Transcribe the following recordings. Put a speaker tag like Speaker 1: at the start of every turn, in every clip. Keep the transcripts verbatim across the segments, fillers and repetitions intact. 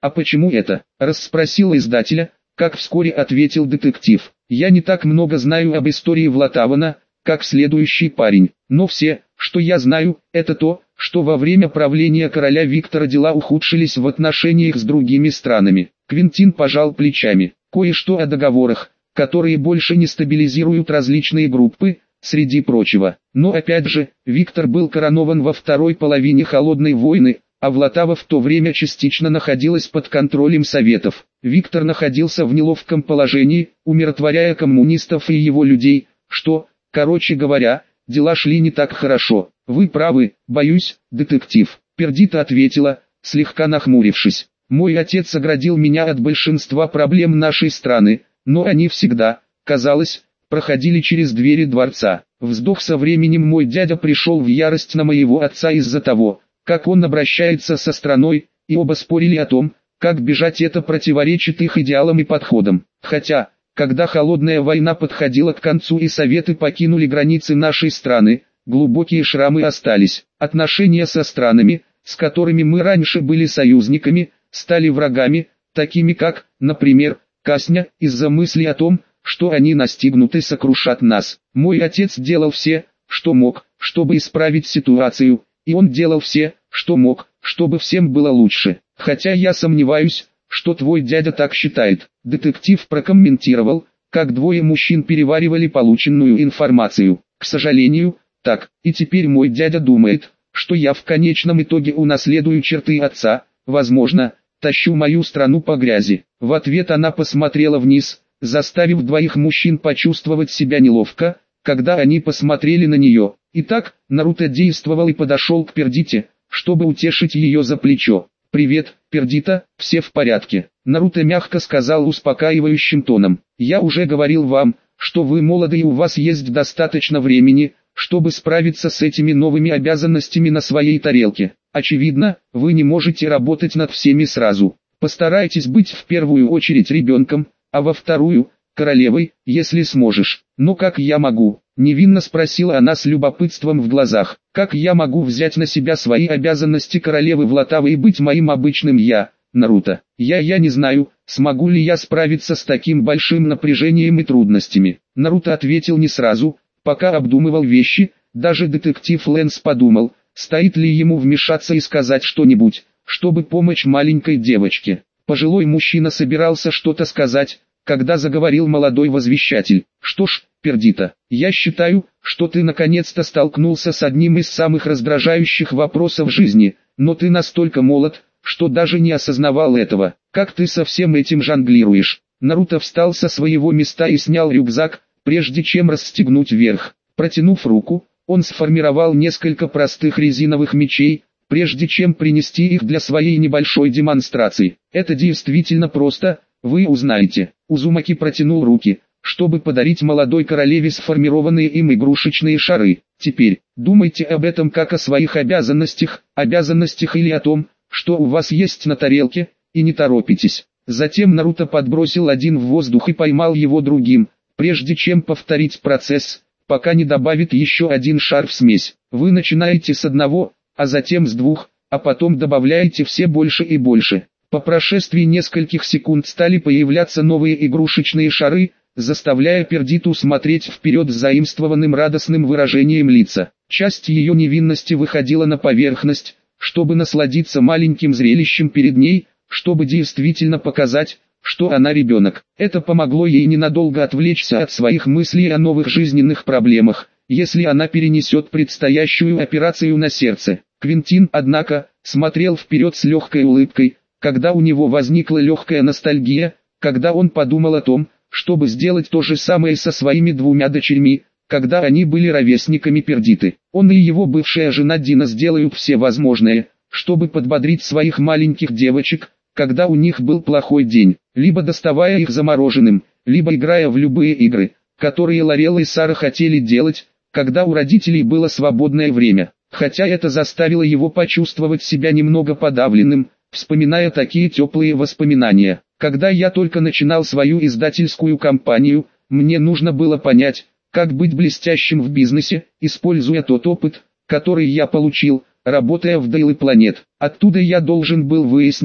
Speaker 1: А почему это? Расспросила издателя, как вскоре ответил детектив. Я не так много знаю об истории Влатавана, как следующий парень, но все, что я знаю, это то, что во время правления короля Виктора дела ухудшились в отношениях с другими странами. Квинтин пожал плечами. Кое-что о договорах, которые больше не стабилизируют различные группы, среди прочего. Но опять же, Виктор был коронован во второй половине Холодной войны, а Влатава в то время частично находилась под контролем Советов. Виктор находился в неловком положении, умиротворяя коммунистов и его людей, что, короче говоря, дела шли не так хорошо. Вы правы, боюсь, детектив. Пердита ответила, слегка нахмурившись. Мой отец оградил меня от большинства проблем нашей страны, но они всегда, казалось, проходили через двери дворца. Вздох. Со временем мой дядя пришел в ярость на моего отца из-за того, как он обращается со страной, и оба спорили о том, как бежать. Это противоречит их идеалам и подходам. Хотя, когда холодная война подходила к концу и Советы покинули границы нашей страны, глубокие шрамы остались. Отношения со странами, с которыми мы раньше были союзниками, стали врагами, такими как, например, Касня, из-за мысли о том, что они настигнут и сокрушат нас. Мой отец делал все, что мог, чтобы исправить ситуацию, и он делал все, что мог, чтобы всем было лучше. Хотя я сомневаюсь, что твой дядя так считает. Детектив прокомментировал, как двое мужчин переваривали полученную информацию. К сожалению, так, и теперь мой дядя думает, что я в конечном итоге унаследую черты отца, возможно, тащу мою страну по грязи. В ответ она посмотрела вниз, заставив двоих мужчин почувствовать себя неловко, когда они посмотрели на нее. Итак, Наруто действовал и подошел к Пердите, чтобы утешить ее за плечо. «Привет, Пердита, все в порядке?» Наруто мягко сказал успокаивающим тоном. «Я уже говорил вам, что вы молоды и у вас есть достаточно времени, чтобы справиться с этими новыми обязанностями на своей тарелке. Очевидно, вы не можете работать над всеми сразу. Постарайтесь быть в первую очередь ребенком, а во вторую – королевой, если сможешь. Но как я могу?» – невинно спросила она с любопытством в глазах. «Как я могу взять на себя свои обязанности королевы Влатавы и быть моим обычным я, Наруто? Я я не знаю, смогу ли я справиться с таким большим напряжением и трудностями». Наруто ответил не сразу, пока обдумывал вещи. Даже детектив Лэнс подумал, стоит ли ему вмешаться и сказать что-нибудь, чтобы помочь маленькой девочке. Пожилой мужчина собирался что-то сказать, когда заговорил молодой возвещатель. «Что ж, Пердита, я считаю, что ты наконец-то столкнулся с одним из самых раздражающих вопросов жизни, но ты настолько молод, что даже не осознавал этого. Как ты со всем этим жонглируешь?» Наруто встал со своего места и снял рюкзак, прежде чем расстегнуть верх. Протянув руку, он сформировал несколько простых резиновых мечей, прежде чем принести их для своей небольшой демонстрации. «Это действительно просто, вы узнаете». Узумаки протянул руки, чтобы подарить молодой королеве сформированные им игрушечные шары. «Теперь, думайте об этом как о своих обязанностях, обязанностях или о том, что у вас есть на тарелке, и не торопитесь». Затем Наруто подбросил один в воздух и поймал его другим, прежде чем повторить процесс, пока не добавит еще один шар в смесь. Вы начинаете с одного, а затем с двух, а потом добавляете все больше и больше. По прошествии нескольких секунд стали появляться новые игрушечные шары, заставляя Пердиту смотреть вперед с заимствованным радостным выражением лица. Часть ее невинности выходила на поверхность, чтобы насладиться маленьким зрелищем перед ней, чтобы действительно показать, что она ребенок. Это помогло ей ненадолго отвлечься от своих мыслей о новых жизненных проблемах, если она перенесет предстоящую операцию на сердце. Квинтин, однако, смотрел вперед с легкой улыбкой, когда у него возникла легкая ностальгия, когда он подумал о том, чтобы сделать то же самое со своими двумя дочерьми, когда они были ровесниками Пердиты. Он и его бывшая жена Дина сделают все возможное, чтобы подбодрить своих маленьких девочек, когда у них был плохой день, либо доставая их замороженным, либо играя в любые игры, которые Лорелла и Сара хотели делать, когда у родителей было свободное время. Хотя это заставило его почувствовать себя немного подавленным, вспоминая такие теплые воспоминания. Когда я только начинал свою издательскую компанию, мне нужно было понять, как быть блестящим в бизнесе, используя тот опыт, который я получил, работая в Daily Planet. Оттуда я должен был выяснить,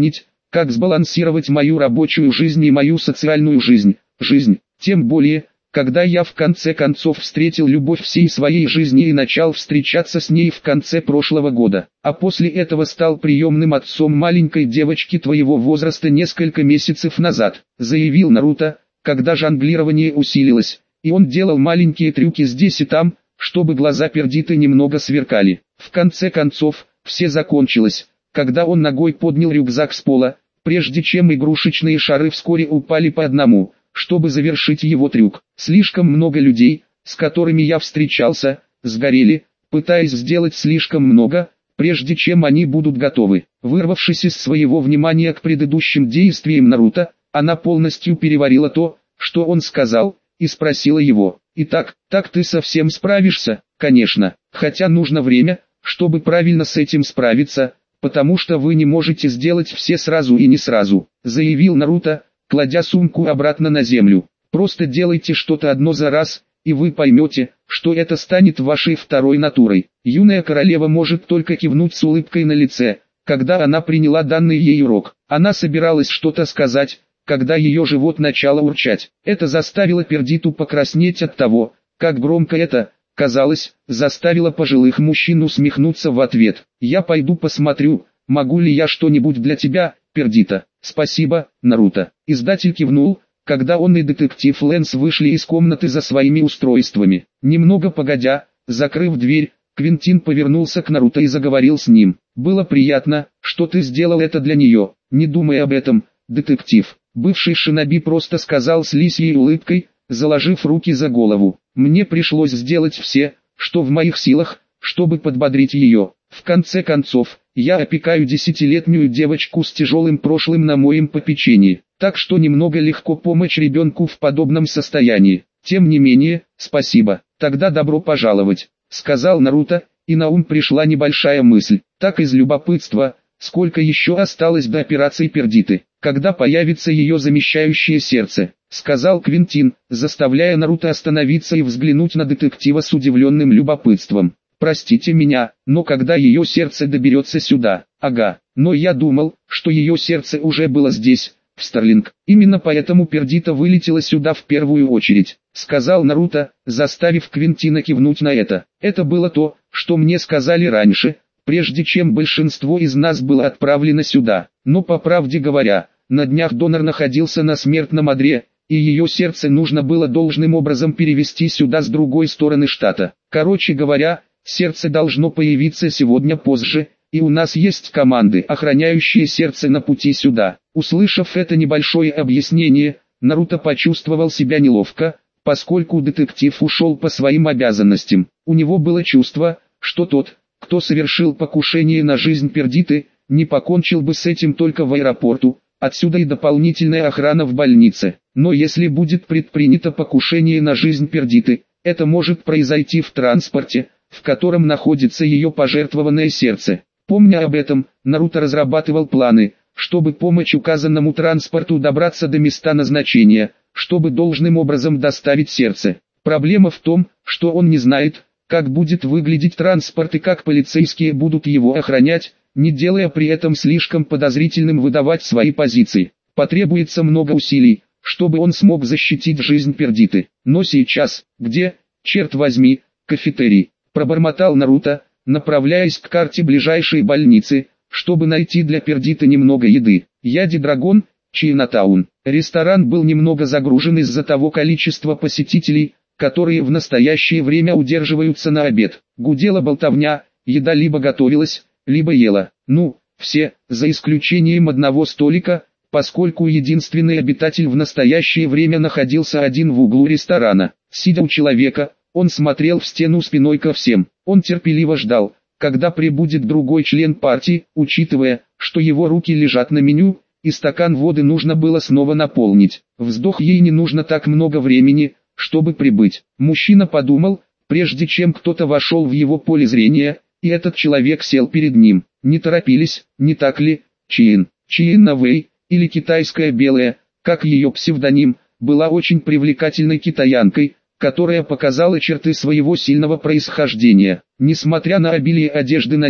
Speaker 1: как сбалансировать мою рабочую жизнь и мою социальную жизнь, жизнь, тем более, когда я в конце концов встретил любовь всей своей жизни и начал встречаться с ней в конце прошлого года, а после этого стал приемным отцом маленькой девочки твоего возраста несколько месяцев назад, заявил Наруто, когда жонглирование усилилось, и он делал маленькие трюки здесь и там, чтобы глаза Пердиты немного сверкали. В конце концов, все закончилось, когда он ногой поднял рюкзак с пола, прежде чем игрушечные шары вскоре упали по одному, чтобы завершить его трюк. Слишком много людей, с которыми я встречался, сгорели, пытаясь сделать слишком много, прежде чем они будут готовы. Вырвавшись из своего внимания к предыдущим действиям Наруто, она полностью переварила то, что он сказал, и спросила его: «Итак, так ты совсем справишься?» «Конечно, хотя нужно время, чтобы правильно с этим справиться, потому что вы не можете сделать все сразу и не сразу», заявил Наруто, кладя сумку обратно на землю. «Просто делайте что-то одно за раз, и вы поймете, что это станет вашей второй натурой». Юная королева может только кивнуть с улыбкой на лице, когда она приняла данный ей урок. Она собиралась что-то сказать, когда ее живот начало урчать. Это заставило Пердиту покраснеть от того, как громко это, казалось, заставило пожилых мужчин усмехнуться в ответ. «Я пойду посмотрю, могу ли я что-нибудь для тебя, Пердита». «Спасибо, Наруто». Издатель кивнул, когда он и детектив Лэнс вышли из комнаты за своими устройствами. Немного погодя, закрыв дверь, Квентин повернулся к Наруто и заговорил с ним. «Было приятно, что ты сделал это для нее. Не думай об этом, детектив». Бывший шиноби просто сказал с лисьей улыбкой, заложив руки за голову. «Мне пришлось сделать все, что в моих силах, чтобы подбодрить ее. В конце концов, я опекаю десятилетнюю девочку с тяжелым прошлым на моем попечении, так что немного легко помочь ребенку в подобном состоянии. Тем не менее, спасибо. Тогда добро пожаловать», сказал Наруто, и на ум пришла небольшая мысль. Так из любопытства, сколько еще осталось до операции Пердиты, когда появится ее замещающее сердце, сказал Квентин, заставляя Наруто остановиться и взглянуть на детектива с удивленным любопытством. «Простите меня, но когда ее сердце доберется сюда?» «Ага, но я думал, что ее сердце уже было здесь, в Старлинг. Именно поэтому Пердита вылетела сюда в первую очередь», сказал Наруто, заставив Квентина кивнуть на это. «Это было то, что мне сказали раньше, прежде чем большинство из нас было отправлено сюда. Но по правде говоря, на днях донор находился на смертном одре, и ее сердце нужно было должным образом перевести сюда с другой стороны штата. Короче говоря, сердце должно появиться сегодня позже, и у нас есть команды, охраняющие сердце на пути сюда». Услышав это небольшое объяснение, Наруто почувствовал себя неловко, поскольку детектив ушел по своим обязанностям. У него было чувство, что тот, кто совершил покушение на жизнь Пердиты, не покончил бы с этим только в аэропорту, отсюда и дополнительная охрана в больнице. Но если будет предпринято покушение на жизнь Пердиты, это может произойти в транспорте, в котором находится ее пожертвованное сердце. Помня об этом, Наруто разрабатывал планы, чтобы помочь указанному транспорту добраться до места назначения, чтобы должным образом доставить сердце. Проблема в том, что он не знает, как будет выглядеть транспорт и как полицейские будут его охранять, не делая при этом слишком подозрительным выдавать свои позиции. Потребуется много усилий, чтобы он смог защитить жизнь Пердиты. Но сейчас, где, черт возьми, кафетерий? Пробормотал Наруто, направляясь к карте ближайшей больницы, чтобы найти для Пердиты немного еды. Яди Драгон, Чайнатаун. Ресторан был немного загружен из-за того количества посетителей, которые в настоящее время удерживаются на обед. Гудела болтовня, еда либо готовилась, либо ела. Ну, все, за исключением одного столика, поскольку единственный обитатель в настоящее время находился один в углу ресторана. Сидя у человека, он смотрел в стену спиной ко всем. Он терпеливо ждал, когда прибудет другой член партии, учитывая, что его руки лежат на меню, и стакан воды нужно было снова наполнить. Вздох, ей не нужно так много времени, чтобы прибыть. Мужчина подумал, прежде чем кто-то вошел в его поле зрения, и этот человек сел перед ним. Не торопились, не так ли? Чиин. Чиин Навэй, или китайская белая, как ее псевдоним, была очень привлекательной китаянкой, которая показала черты своего сильного происхождения. Несмотря на обилие одежды на ней,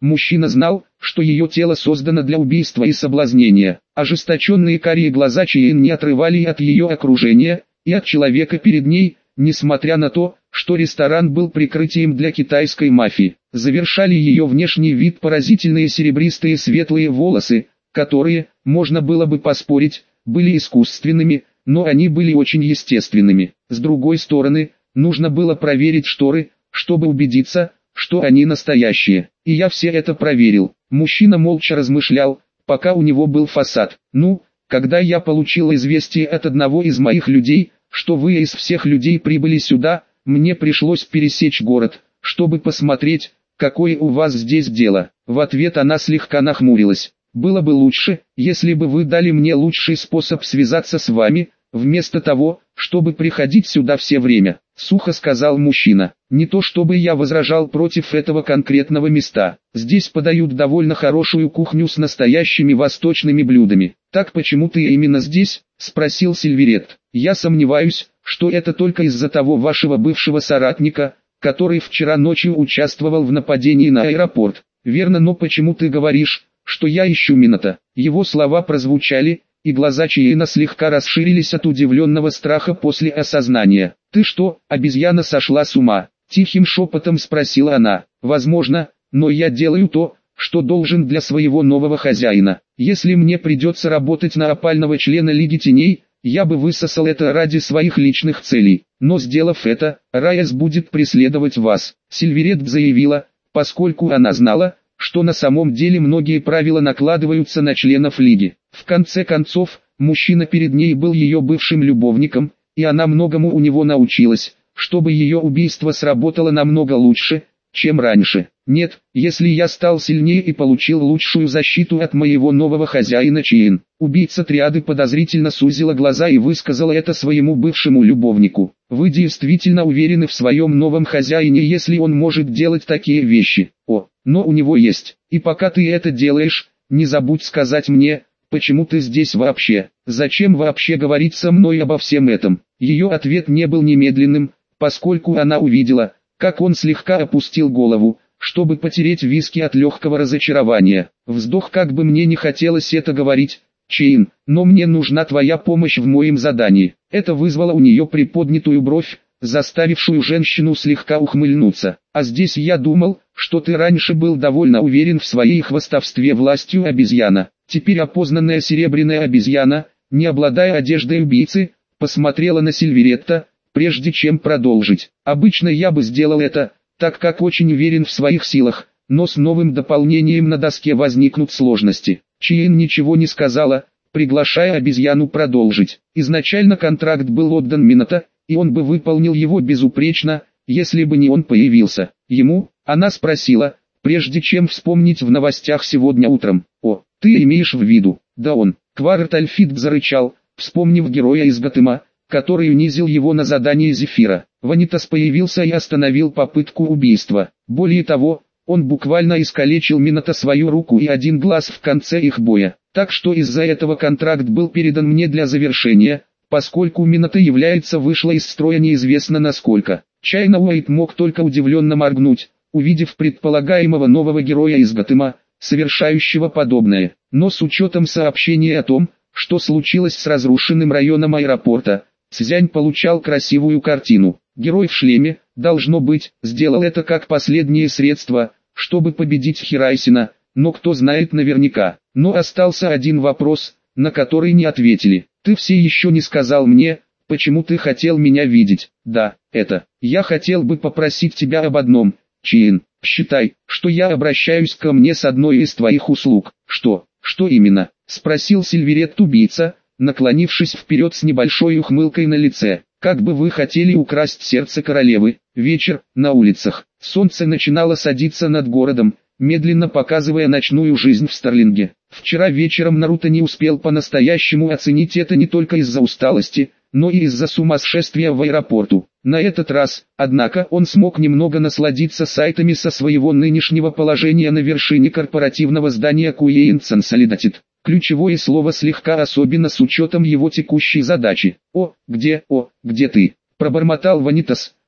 Speaker 1: Мужчина знал, что ее тело создано для убийства и соблазнения. Ожесточенные карие глаза Чиен не отрывали от ее окружения, и от человека перед ней, несмотря на то, что ресторан был прикрытием для китайской мафии. Завершали ее внешний вид поразительные серебристые светлые волосы, которые, можно было бы поспорить, были искусственными, но они были очень естественными. С другой стороны, нужно было проверить шторы, чтобы убедиться, что они настоящие. И я все это проверил. Мужчина молча размышлял, пока у него был фасад. Ну, когда я получил известие от одного из моих людей, что вы из всех людей прибыли сюда, мне пришлось пересечь город, чтобы посмотреть, какое у вас здесь дело. В ответ она слегка нахмурилась. Было бы лучше, если бы вы дали мне лучший способ связаться с вами, вместо того, чтобы приходить сюда все время, сухо сказал мужчина. Не то чтобы я возражал против этого конкретного места. Здесь подают довольно хорошую кухню с настоящими восточными блюдами. Так почему ты именно здесь? Спросил Сильверет. Я сомневаюсь, что это только из-за того вашего бывшего соратника, который вчера ночью участвовал в нападении на аэропорт. Верно, но почему ты говоришь, что я ищу Минато? Его слова прозвучали, и глаза Чиена слегка расширились от удивленного страха после осознания. «Ты что, обезьяна сошла с ума?» – тихим шепотом спросила она. «Возможно, но я делаю то, что должен для своего нового хозяина. Если мне придется работать на опального члена Лиги Теней, я бы высосал это ради своих личных целей. Но сделав это, Райас будет преследовать вас», – Сильверет заявила, поскольку она знала, что на самом деле многие правила накладываются на членов Лиги. В конце концов, мужчина перед ней был ее бывшим любовником, и она многому у него научилась, чтобы ее убийство сработало намного лучше, чем раньше. Нет, если я стал сильнее и получил лучшую защиту от моего нового хозяина Чиен. Убийца триады подозрительно сузила глаза и высказала это своему бывшему любовнику. Вы действительно уверены в своем новом хозяине, если он может делать такие вещи? О, но у него есть. И пока ты это делаешь, не забудь сказать мне, почему ты здесь вообще? Зачем вообще говорить со мной обо всем этом? Ее ответ не был немедленным, поскольку она увидела, как он слегка опустил голову, чтобы потереть виски от легкого разочарования. Вздох, как бы мне не хотелось это говорить, Чейн, но мне нужна твоя помощь в моем задании. Это вызвало у нее приподнятую бровь, заставившую женщину слегка ухмыльнуться. А здесь я думал, что ты раньше был довольно уверен в своей хвастовстве властью обезьяна. Теперь опознанная серебряная обезьяна, не обладая одеждой убийцы, посмотрела на Сильверетта, прежде чем продолжить. Обычно я бы сделал это, так как очень уверен в своих силах, но с новым дополнением на доске возникнут сложности. Чиен ничего не сказала, приглашая обезьяну продолжить. Изначально контракт был отдан Минато, и он бы выполнил его безупречно, если бы не он появился. Ему, она спросила, прежде чем вспомнить в новостях сегодня утром. О, ты имеешь в виду? Да он. Кварт Альфит зарычал, вспомнив героя из Готэма, который унизил его на задании Зефира. Ванитас появился и остановил попытку убийства. Более того, он буквально искалечил Минато свою руку и один глаз в конце их боя. Так что из-за этого контракт был передан мне для завершения, поскольку Минато является вышла из строя неизвестно насколько. Чайна Уэйт мог только удивленно моргнуть, увидев предполагаемого нового героя из Готэма, совершающего подобное. Но с учетом сообщения о том, что случилось с разрушенным районом аэропорта, Цзянь получал красивую картину. Герой в шлеме, должно быть, сделал это как последнее средство, чтобы победить Хирайсина, но кто знает наверняка. Но остался один вопрос, на который не ответили. Ты все еще не сказал мне, почему ты хотел меня видеть. Да, это. Я хотел бы попросить тебя об одном, Чиен. Считай, что я обращаюсь ко мне с одной из твоих услуг. Что? Что именно? Спросил Сильверет-убийца, наклонившись вперед с небольшой ухмылкой на лице. Как бы вы хотели украсть сердце королевы? Вечер, на улицах. Солнце начинало садиться над городом, медленно показывая ночную жизнь в Старлинге. Вчера вечером Наруто не успел по-настоящему оценить это не только из-за усталости, но и из-за сумасшествия в аэропорту. На этот раз, однако, он смог немного насладиться сайтами со своего нынешнего положения на вершине корпоративного здания Queen Consolidated. Ключевое слово слегка особенно с учетом его текущей задачи. «О, где, о, где ты?» – пробормотал Ванитас,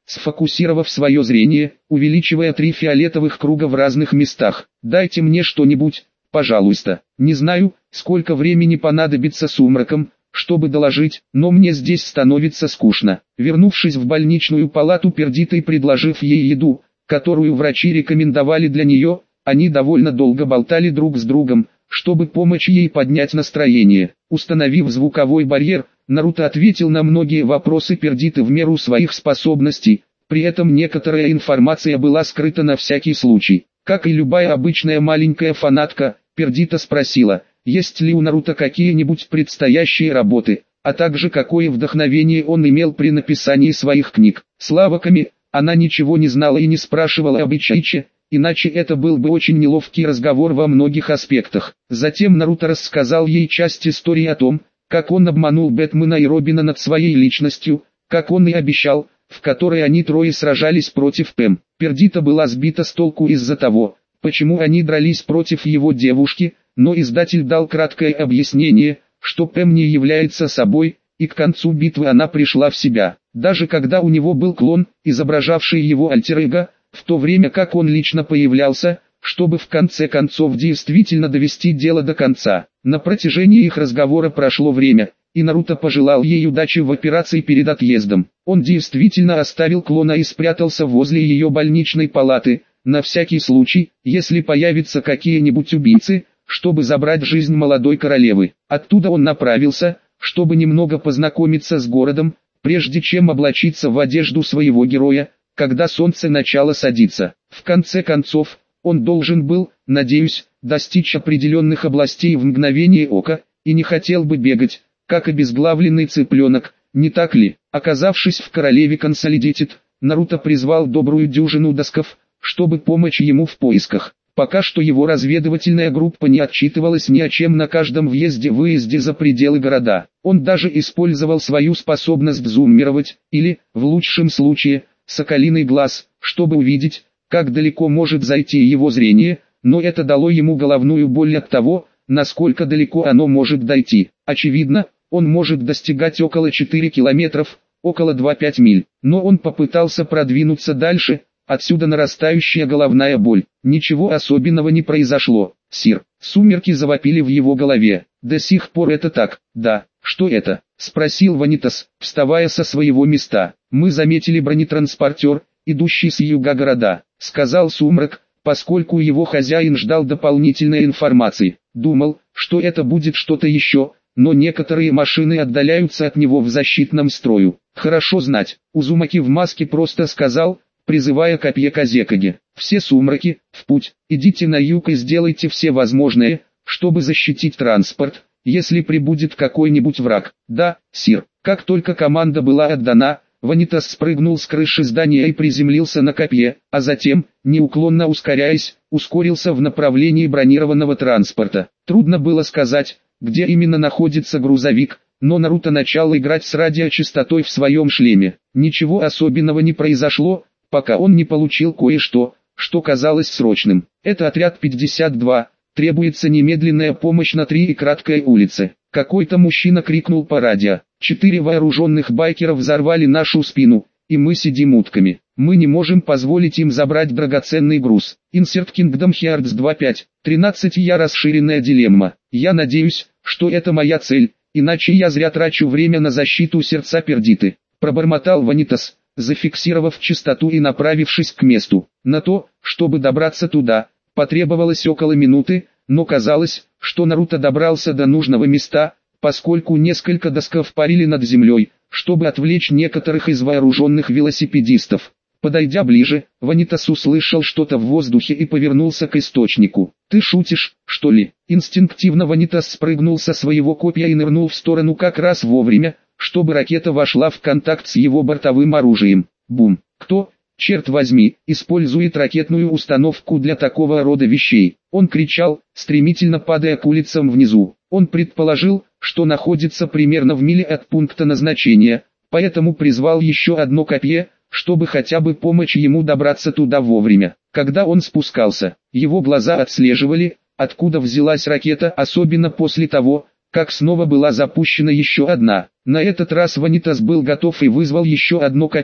Speaker 1: сфокусировав свое зрение, увеличивая три фиолетовых круга в разных местах. «Дайте мне что-нибудь, пожалуйста. Не знаю, сколько времени понадобится сумракам, чтобы доложить, но мне здесь становится скучно». Вернувшись в больничную палату Пердитой, предложив ей еду, которую врачи рекомендовали для нее, они довольно долго болтали друг с другом, чтобы помочь ей поднять настроение. Установив звуковой барьер, Наруто ответил на многие вопросы Пердиты в меру своих способностей, при этом некоторая информация была скрыта на всякий случай. Как и любая обычная маленькая фанатка, Пердита спросила, есть ли у Наруто какие-нибудь предстоящие работы, а также какое вдохновение он имел при написании своих книг. Слава Ками, она ничего не знала и не спрашивала об Ичиче, иначе это был бы очень неловкий разговор во многих аспектах. Затем Наруто рассказал ей часть истории о том, как он обманул Бэтмена и Робина над своей личностью, как он и обещал, в которой они трое сражались против Пэм. Пердита была сбита с толку из-за того, почему они дрались против его девушки, но издатель дал краткое объяснение, что Пэм не является собой, и к концу битвы она пришла в себя. Даже когда у него был клон, изображавший его альтер-эго, в то время как он лично появлялся, чтобы в конце концов действительно довести дело до конца. На протяжении их разговора прошло время, и Наруто пожелал ей удачи в операции перед отъездом. Он действительно оставил клона и спрятался возле ее больничной палаты, на всякий случай, если появятся какие-нибудь убийцы, чтобы забрать жизнь молодой королевы. Оттуда он направился, чтобы немного познакомиться с городом, прежде чем облачиться в одежду своего героя, когда солнце начало садиться. В конце концов, он должен был, надеюсь, достичь определенных областей в мгновение ока, и не хотел бы бегать, как обезглавленный цыпленок, не так ли? Оказавшись в Королеве Консолидетед, Наруто призвал добрую дюжину досков, чтобы помочь ему в поисках. Пока что его разведывательная группа не отчитывалась ни о чем на каждом въезде-выезде за пределы города. Он даже использовал свою способность зуммировать, или, в лучшем случае, соколиный глаз, чтобы увидеть, как далеко может зайти его зрение, но это дало ему головную боль от того, насколько далеко оно может дойти. Очевидно, он может достигать около четырёх километров, около двух-пяти миль, но он попытался продвинуться дальше, отсюда нарастающая головная боль. Ничего особенного не произошло, сир. Сумерки завопили в его голове. До сих пор это так. Да, что это? Спросил Ванитас, вставая со своего места. Мы заметили бронетранспортер, идущий с юга города, сказал Сумрак, поскольку его хозяин ждал дополнительной информации. Думал, что это будет что-то еще, но некоторые машины отдаляются от него в защитном строю. Хорошо знать. Узумаки в маске просто сказал, призывая копье Казекаге. Все сумраки, в путь, идите на юг и сделайте все возможное, чтобы защитить транспорт, если прибудет какой-нибудь враг. Да, сир. Как только команда была отдана, Ванитас спрыгнул с крыши здания и приземлился на копье, а затем, неуклонно ускоряясь, ускорился в направлении бронированного транспорта. Трудно было сказать, где именно находится грузовик, но Наруто начал играть с радиочастотой в своем шлеме. Ничего особенного не произошло, пока он не получил кое-что, что казалось срочным. Это отряд пятьдесят два, требуется немедленная помощь на три и краткой улице. Какой-то мужчина крикнул по радио. Четыре вооруженных байкера взорвали нашу спину, и мы сидим утками. Мы не можем позволить им забрать драгоценный груз. Insert Kingdom Hearts два пять. тринадцать Я расширенная дилемма. Я надеюсь, что это моя цель, иначе я зря трачу время на защиту сердца Пердиты. Пробормотал Ванитас, зафиксировав частоту и направившись к месту. На то, чтобы добраться туда, потребовалось около минуты, но казалось, что Наруто добрался до нужного места, поскольку несколько досков парили над землей, чтобы отвлечь некоторых из вооруженных велосипедистов. Подойдя ближе, Ванитас услышал что-то в воздухе и повернулся к источнику. «Ты шутишь, что ли?» Инстинктивно Ванитас спрыгнул со своего копья и нырнул в сторону как раз вовремя, чтобы ракета вошла в контакт с его бортовым оружием. Бум! Кто, черт возьми, использует ракетную установку для такого рода вещей? Он кричал, стремительно падая к улицам внизу. Он предположил, что находится примерно в миле от пункта назначения, поэтому призвал еще одно копье, чтобы хотя бы помочь ему добраться туда вовремя. Когда он спускался, его глаза отслеживали, откуда взялась ракета, особенно после того, как снова была запущена еще одна. На этот раз Ванитас был готов и вызвал еще одно копье,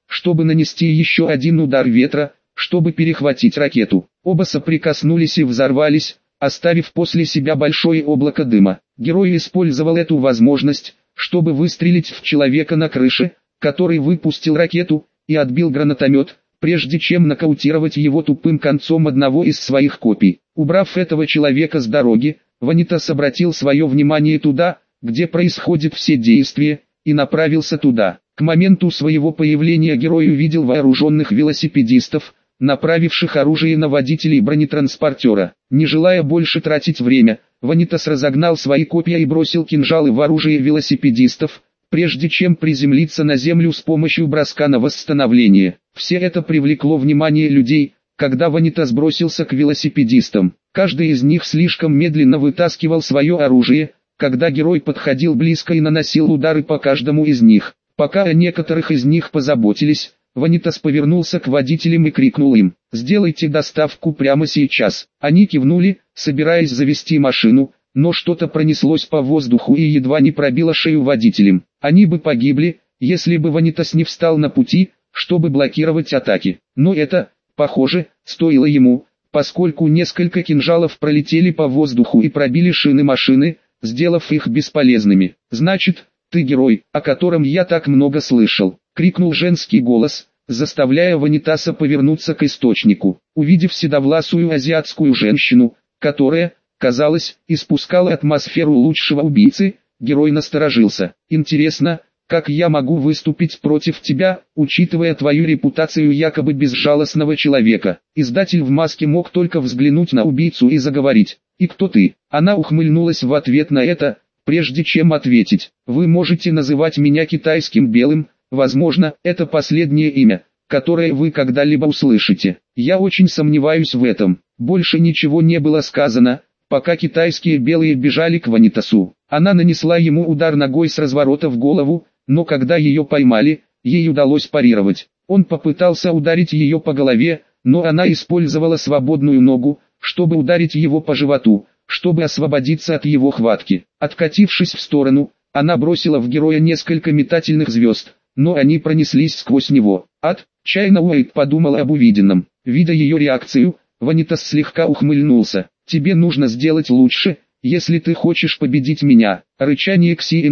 Speaker 1: чтобы нанести еще один удар ветра, чтобы перехватить ракету. Оба соприкоснулись и взорвались, оставив после себя большое облако дыма. Герой использовал эту возможность, чтобы выстрелить в человека на крыше, который выпустил ракету, и отбил гранатомет, прежде чем нокаутировать его тупым концом одного из своих копий. Убрав этого человека с дороги, Ванитас обратил свое внимание туда, где происходят все действия, и направился туда. К моменту своего появления герой увидел вооруженных велосипедистов, направивших оружие на водителей бронетранспортера. Не желая больше тратить время, Ванитас разогнал свои копья и бросил кинжалы в оружие велосипедистов, прежде чем приземлиться на землю с помощью броска на восстановление. Все это привлекло внимание людей, когда Ванитас бросился к велосипедистам. Каждый из них слишком медленно вытаскивал свое оружие, когда герой подходил близко и наносил удары по каждому из них. Пока о некоторых из них позаботились, Ванитас повернулся к водителям и крикнул им: «Сделайте доставку прямо сейчас». Они кивнули, собираясь завести машину, но что-то пронеслось по воздуху и едва не пробило шею водителям. Они бы погибли, если бы Ванитас не встал на пути, чтобы блокировать атаки. Но это, похоже, стоило ему, поскольку несколько кинжалов пролетели по воздуху и пробили шины машины, сделав их бесполезными. «Значит, ты герой, о котором я так много слышал», — крикнул женский голос, заставляя Ванитаса повернуться к источнику. Увидев седовласую азиатскую женщину, которая, казалось, испускала атмосферу лучшего убийцы, герой насторожился. «Интересно, как я могу выступить против тебя, учитывая твою репутацию якобы безжалостного человека?» Издатель в маске мог только взглянуть на убийцу и заговорить. «И кто ты?» Она ухмыльнулась в ответ на это, прежде чем ответить. «Вы можете называть меня китайским белым, возможно, это последнее имя, которое вы когда-либо услышите. Я очень сомневаюсь в этом». Больше ничего не было сказано, пока китайские белые бежали к Ванитасу. Она нанесла ему удар ногой с разворота в голову, но когда ее поймали, ей удалось парировать. Он попытался ударить ее по голове, но она использовала свободную ногу, чтобы ударить его по животу, чтобы освободиться от его хватки. Откатившись в сторону, она бросила в героя несколько метательных звезд, но они пронеслись сквозь него. Отчаянно Уэйд подумал об увиденном. Видя ее реакцию, Ванитас слегка ухмыльнулся. «Тебе нужно сделать лучше, если ты хочешь победить меня». Рычание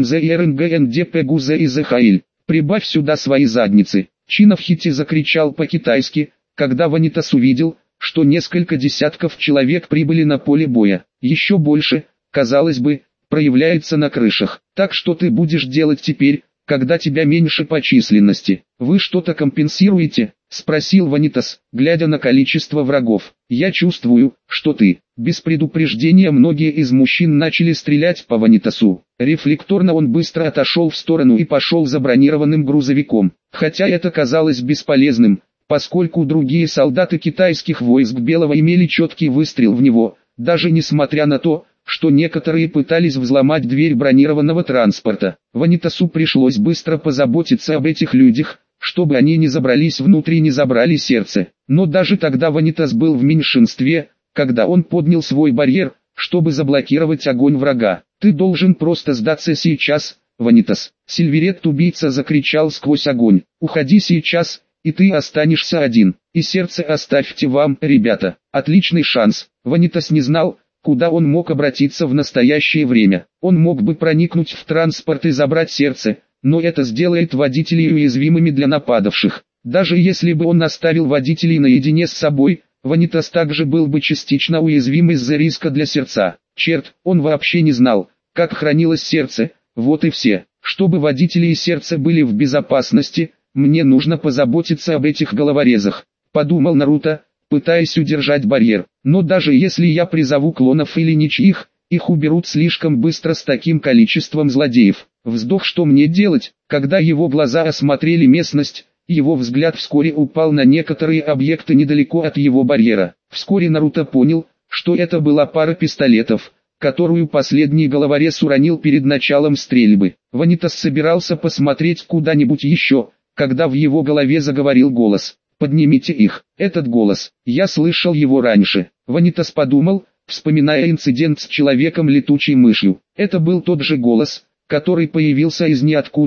Speaker 1: КСИМЗРНГНДПГУЗИЗХАИЛь. «Прибавь сюда свои задницы». Чиновхити закричал по-китайски, когда Ванитас увидел, что несколько десятков человек прибыли на поле боя. Еще больше, казалось бы, проявляется на крышах. «Так что ты будешь делать теперь, когда тебя меньше по численности? Вы что-то компенсируете?» — спросил Ванитас, глядя на количество врагов. «Я чувствую, что ты». Без предупреждения многие из мужчин начали стрелять по Ванитасу. Рефлекторно он быстро отошел в сторону и пошел за бронированным грузовиком. Хотя это казалось бесполезным, поскольку другие солдаты китайских войск Белого имели четкий выстрел в него, даже несмотря на то, что некоторые пытались взломать дверь бронированного транспорта. Ванитасу пришлось быстро позаботиться об этих людях, чтобы они не забрались внутрь и не забрали сердце. Но даже тогда Ванитас был в меньшинстве, когда он поднял свой барьер, чтобы заблокировать огонь врага. «Ты должен просто сдаться сейчас, Ванитас!» Сильверет-убийца закричал сквозь огонь. «Уходи сейчас, и ты останешься один. И сердце оставьте вам, ребята». Отличный шанс. Ванитас не знал, куда он мог обратиться в настоящее время. Он мог бы проникнуть в транспорт и забрать сердце, но это сделает водителей уязвимыми для нападавших. Даже если бы он оставил водителей наедине с собой, Ванитас также был бы частично уязвим из-за риска для сердца. Черт, он вообще не знал, как хранилось сердце. Вот и все. Чтобы водители и сердце были в безопасности, мне нужно позаботиться об этих головорезах, подумал Наруто, пытаясь удержать барьер. Но даже если я призову клонов или ничьих, их уберут слишком быстро с таким количеством злодеев. Вздох, что мне делать? Когда его глаза осмотрели местность, его взгляд вскоре упал на некоторые объекты недалеко от его барьера. Вскоре Наруто понял, что это была пара пистолетов, которую последний головорез уронил перед началом стрельбы. Ванитас собирался посмотреть куда-нибудь еще, когда в его голове заговорил голос. «Поднимите их». Этот голос, я слышал его раньше. Ванитас подумал, вспоминая инцидент с человеком-летучей мышью. Это был тот же голос, который появился из ниоткуда,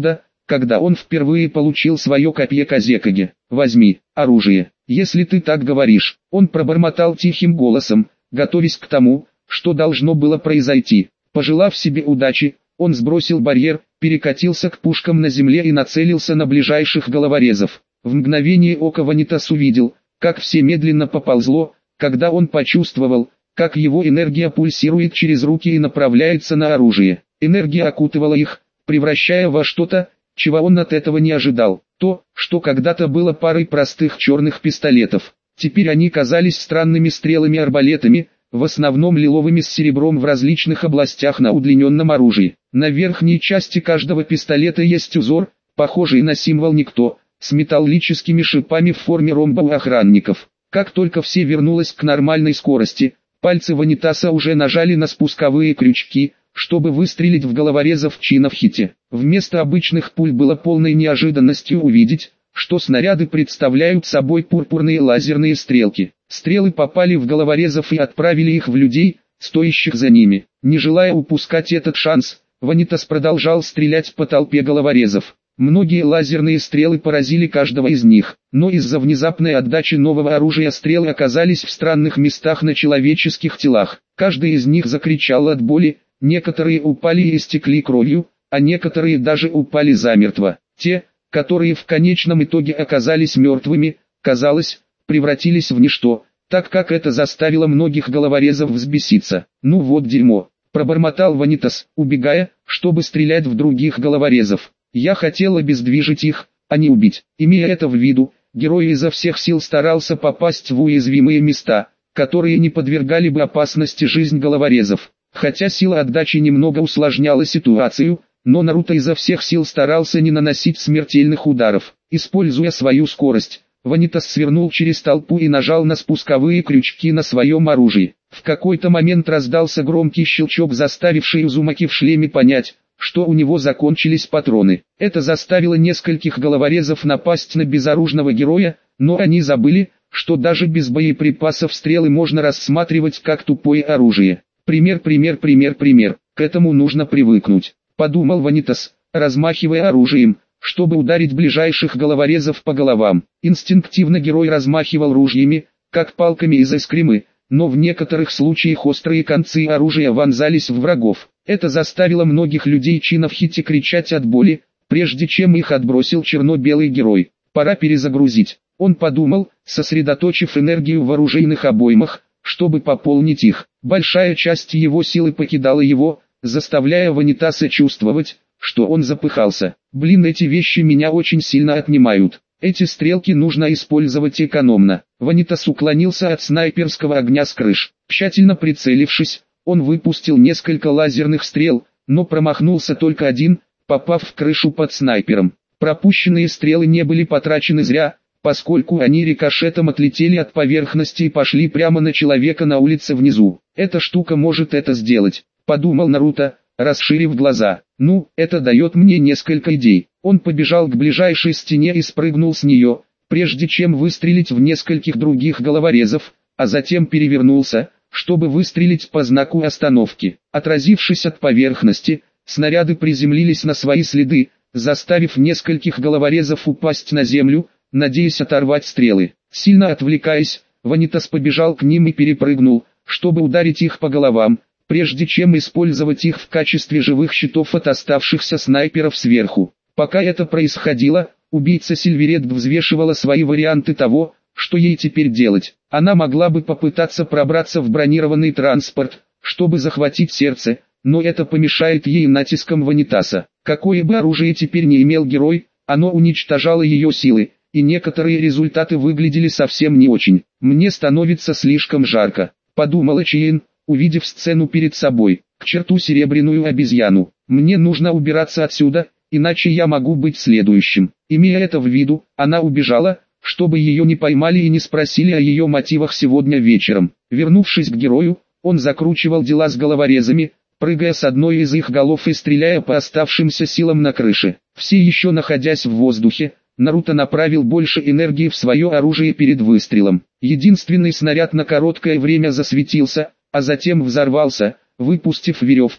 Speaker 1: когда он впервые получил свое копье Казекаге. «Возьми оружие, если ты так говоришь», он пробормотал тихим голосом, готовясь к тому, что должно было произойти. Пожелав себе удачи, он сбросил барьер, перекатился к пушкам на земле и нацелился на ближайших головорезов. В мгновение ока Ванитас увидел, как все медленно поползло, когда он почувствовал, как его энергия пульсирует через руки и направляется на оружие. Энергия окутывала их, превращая во что-то, чего он от этого не ожидал. То, что когда-то было парой простых черных пистолетов, теперь они казались странными стрелами-арбалетами, в основном лиловыми с серебром в различных областях на удлиненном оружии. На верхней части каждого пистолета есть узор, похожий на символ «Никто», с металлическими шипами в форме ромба у охранников. Как только все вернулось к нормальной скорости, пальцы Ванитаса уже нажали на спусковые крючки, чтобы выстрелить в головорезов в Чиновхите. Вместо обычных пуль было полной неожиданностью увидеть, что снаряды представляют собой пурпурные лазерные стрелки. Стрелы попали в головорезов и отправили их в людей, стоящих за ними. Не желая упускать этот шанс, Ванитас продолжал стрелять по толпе головорезов. Многие лазерные стрелы поразили каждого из них, но из-за внезапной отдачи нового оружия стрелы оказались в странных местах на человеческих телах. Каждый из них закричал от боли, некоторые упали и истекли кровью, а некоторые даже упали замертво. Те, которые в конечном итоге оказались мертвыми, казалось, превратились в ничто, так как это заставило многих головорезов взбеситься. «Ну вот дерьмо», — пробормотал Ванитас, убегая, чтобы стрелять в других головорезов. «Я хотел обездвижить их, а не убить». Имея это в виду, герой изо всех сил старался попасть в уязвимые места, которые не подвергали бы опасности жизнь головорезов. Хотя сила отдачи немного усложняла ситуацию, но Наруто изо всех сил старался не наносить смертельных ударов. Используя свою скорость, Ванитас свернул через толпу и нажал на спусковые крючки на своем оружии. В какой-то момент раздался громкий щелчок, заставивший Узумаки в шлеме понять, что у него закончились патроны. Это заставило нескольких головорезов напасть на безоружного героя, но они забыли, что даже без боеприпасов стрелы можно рассматривать как тупое оружие. Пример, пример, пример, пример. К этому нужно привыкнуть, подумал Ванитас, размахивая оружием, чтобы ударить ближайших головорезов по головам. Инстинктивно герой размахивал ружьями, как палками из эскримы, но в некоторых случаях острые концы оружия вонзались в врагов. Это заставило многих людей Чиновхите кричать от боли, прежде чем их отбросил черно-белый герой. Пора перезагрузить. Он подумал, сосредоточив энергию в оружейных обоймах, чтобы пополнить их. Большая часть его силы покидала его, заставляя Ванитаса чувствовать, что он запыхался. «Блин, эти вещи меня очень сильно отнимают. Эти стрелки нужно использовать экономно». Ванитас уклонился от снайперского огня с крыш. Тщательно прицелившись, он выпустил несколько лазерных стрел, но промахнулся только один, попав в крышу под снайпером. Пропущенные стрелы не были потрачены зря, поскольку они рикошетом отлетели от поверхности и пошли прямо на человека на улице внизу. «Эта штука может это сделать», — подумал Наруто, расширив глаза. «Ну, это дает мне несколько идей». Он побежал к ближайшей стене и спрыгнул с нее, прежде чем выстрелить в нескольких других головорезов, а затем перевернулся, чтобы выстрелить по знаку остановки. Отразившись от поверхности, снаряды приземлились на свои следы, заставив нескольких головорезов упасть на землю, надеясь оторвать стрелы. Сильно отвлекаясь, Ванитас побежал к ним и перепрыгнул, чтобы ударить их по головам, прежде чем использовать их в качестве живых щитов от оставшихся снайперов сверху. Пока это происходило, убийца Сильверет взвешивала свои варианты того, что ей теперь делать. Она могла бы попытаться пробраться в бронированный транспорт, чтобы захватить сердце, но это помешает ей натиском Ванитаса. Какое бы оружие теперь не имел герой, оно уничтожало ее силы, и некоторые результаты выглядели совсем не очень. «Мне становится слишком жарко», — подумала Чиен, увидев сцену перед собой. «К черту серебряную обезьяну. Мне нужно убираться отсюда, иначе я могу быть следующим». Имея это в виду, она убежала, чтобы ее не поймали и не спросили о ее мотивах сегодня вечером. Вернувшись к герою, он закручивал дела с головорезами, прыгая с одной из их голов и стреляя по оставшимся силам на крыше. Все еще находясь в воздухе, Наруто направил больше энергии в свое оружие перед выстрелом. Единственный снаряд на короткое время засветился, а затем взорвался, выпустив веревку,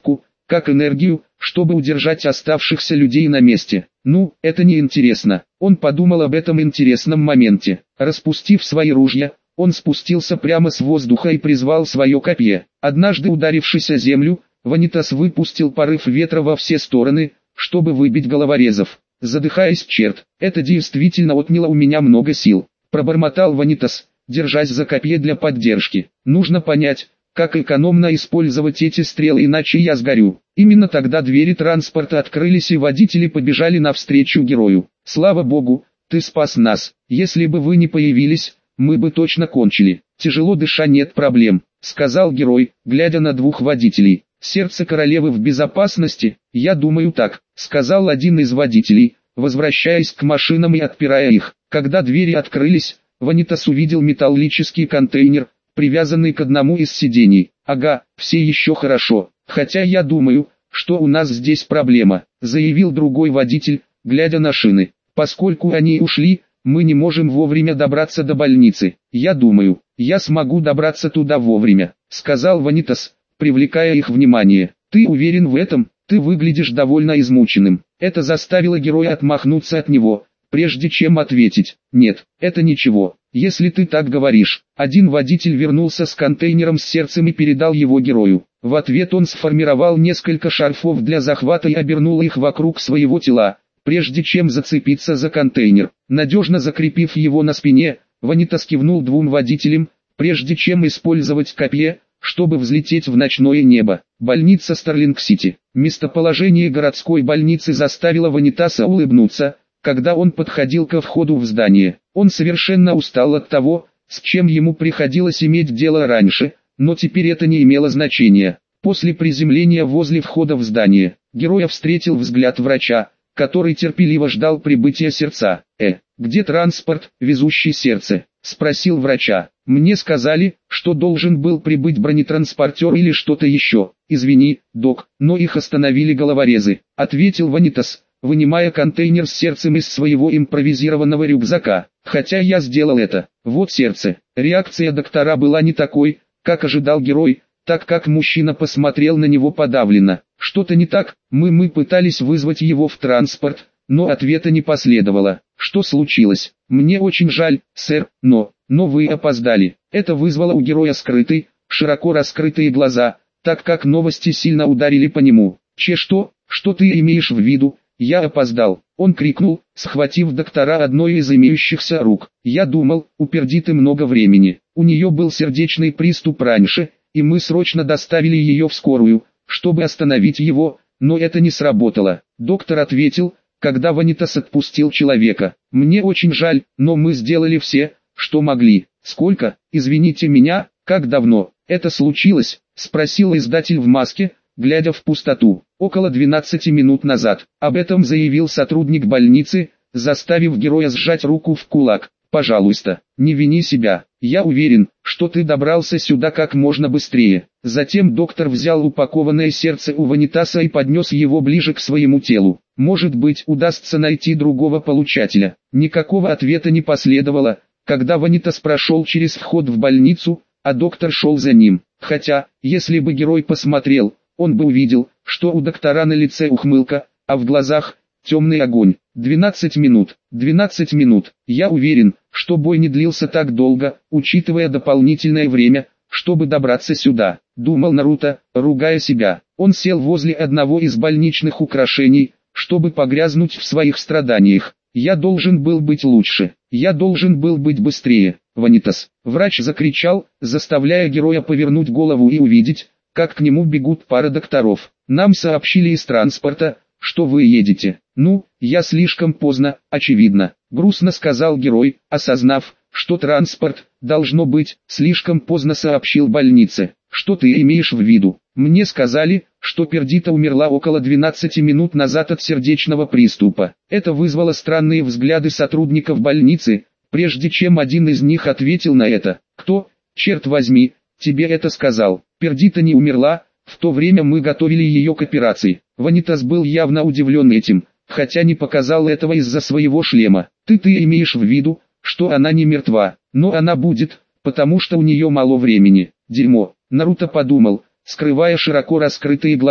Speaker 1: как энергию, чтобы удержать оставшихся людей на месте. Ну, это не интересно. Он подумал об этом интересном моменте. Распустив свои ружья, он спустился прямо с воздуха и призвал свое копье. Однажды ударившись о землю, Ванитас выпустил порыв ветра во все стороны, чтобы выбить головорезов. Задыхаясь, черт, это действительно отняло у меня много сил. Пробормотал Ванитас, держась за копье для поддержки. Нужно понять, как экономно использовать эти стрелы, иначе я сгорю. Именно тогда двери транспорта открылись и водители побежали навстречу герою. Слава богу, ты спас нас. Если бы вы не появились, мы бы точно кончили. Тяжело дыша, нет проблем, сказал герой, глядя на двух водителей. Сердце королевы в безопасности, я думаю так, сказал один из водителей, возвращаясь к машинам и отпирая их. Когда двери открылись, Ванитас увидел металлический контейнер, привязанный к одному из сидений. Ага, все еще хорошо, хотя я думаю, что у нас здесь проблема, заявил другой водитель, глядя на шины. Поскольку они ушли, мы не можем вовремя добраться до больницы. Я думаю, я смогу добраться туда вовремя, сказал Ванитас, привлекая их внимание. Ты уверен в этом? Ты выглядишь довольно измученным. Это заставило героя отмахнуться от него, прежде чем ответить. Нет, это ничего, если ты так говоришь. Один водитель вернулся с контейнером с сердцем и передал его герою. В ответ он сформировал несколько шарфов для захвата и обернул их вокруг своего тела, прежде чем зацепиться за контейнер. Надежно закрепив его на спине, Ванитас кивнул двум водителям, прежде чем использовать копье, чтобы взлететь в ночное небо. Больница Старлинг-Сити. Местоположение городской больницы заставило Ванитаса улыбнуться, когда он подходил ко входу в здание. Он совершенно устал от того, с чем ему приходилось иметь дело раньше, но теперь это не имело значения. После приземления возле входа в здание, героя встретил взгляд врача, который терпеливо ждал прибытия сердца. «Э, где транспорт, везущий сердце?» – спросил врача. «Мне сказали, что должен был прибыть бронетранспортер или что-то еще. Извини, док, но их остановили головорезы», – ответил Ванитас, вынимая контейнер с сердцем из своего импровизированного рюкзака. «Хотя я сделал это. Вот сердце». Реакция доктора была не такой, как ожидал герой, так как мужчина посмотрел на него подавленно. «Что-то не так, мы мы пытались вызвать его в транспорт, но ответа не последовало. Что случилось? Мне очень жаль, сэр, но, но вы опоздали». Это вызвало у героя скрытые, широко раскрытые глаза, так как новости сильно ударили по нему. «Че что? Что ты имеешь в виду? Я опоздал!» Он крикнул, схватив доктора одной из имеющихся рук. «Я думал, у Пердиты много времени. У нее был сердечный приступ раньше, и мы срочно доставили ее в скорую, чтобы остановить его, но это не сработало». Доктор ответил, когда Ванитас отпустил человека. «Мне очень жаль, но мы сделали все, что могли». «Сколько? Извините меня, как давно это случилось?» – спросил издатель в маске, глядя в пустоту. «Около двенадцати минут назад». Об этом заявил сотрудник больницы, заставив героя сжать руку в кулак. «Пожалуйста, не вини себя. Я уверен, что ты добрался сюда как можно быстрее». Затем доктор взял упакованное сердце у Ванитаса и поднес его ближе к своему телу. «Может быть, удастся найти другого получателя». Никакого ответа не последовало, когда Ванитас прошел через вход в больницу, а доктор шел за ним. Хотя, если бы герой посмотрел, он бы увидел, что у доктора на лице ухмылка, а в глазах темный огонь. двенадцать минут. двенадцать минут. Я уверен, что бой не длился так долго, учитывая дополнительное время, чтобы добраться сюда, думал Наруто, ругая себя. Он сел возле одного из больничных украшений, чтобы погрязнуть в своих страданиях. «Я должен был быть лучше. Я должен был быть быстрее». «Ванитас!» Врач закричал, заставляя героя повернуть голову и увидеть, как к нему бегут пара докторов. «Нам сообщили из транспорта, что вы едете». «Ну, я слишком поздно, очевидно», — грустно сказал герой, осознав, что транспорт, должно быть, слишком поздно сообщил больнице. «Что ты имеешь в виду?» «Мне сказали, что Пердита умерла около двенадцати минут назад от сердечного приступа». Это вызвало странные взгляды сотрудников больницы, прежде чем один из них ответил на это. «Кто, черт возьми, тебе это сказал?» «Пердита не умерла, в то время мы готовили ее к операции». Ванитас был явно удивлен этим, хотя не показал этого из-за своего шлема. «Ты ты имеешь в виду, что она не мертва, но она будет, потому что у нее мало времени». «Дерьмо», Наруто подумал, скрывая широко раскрытые глаза.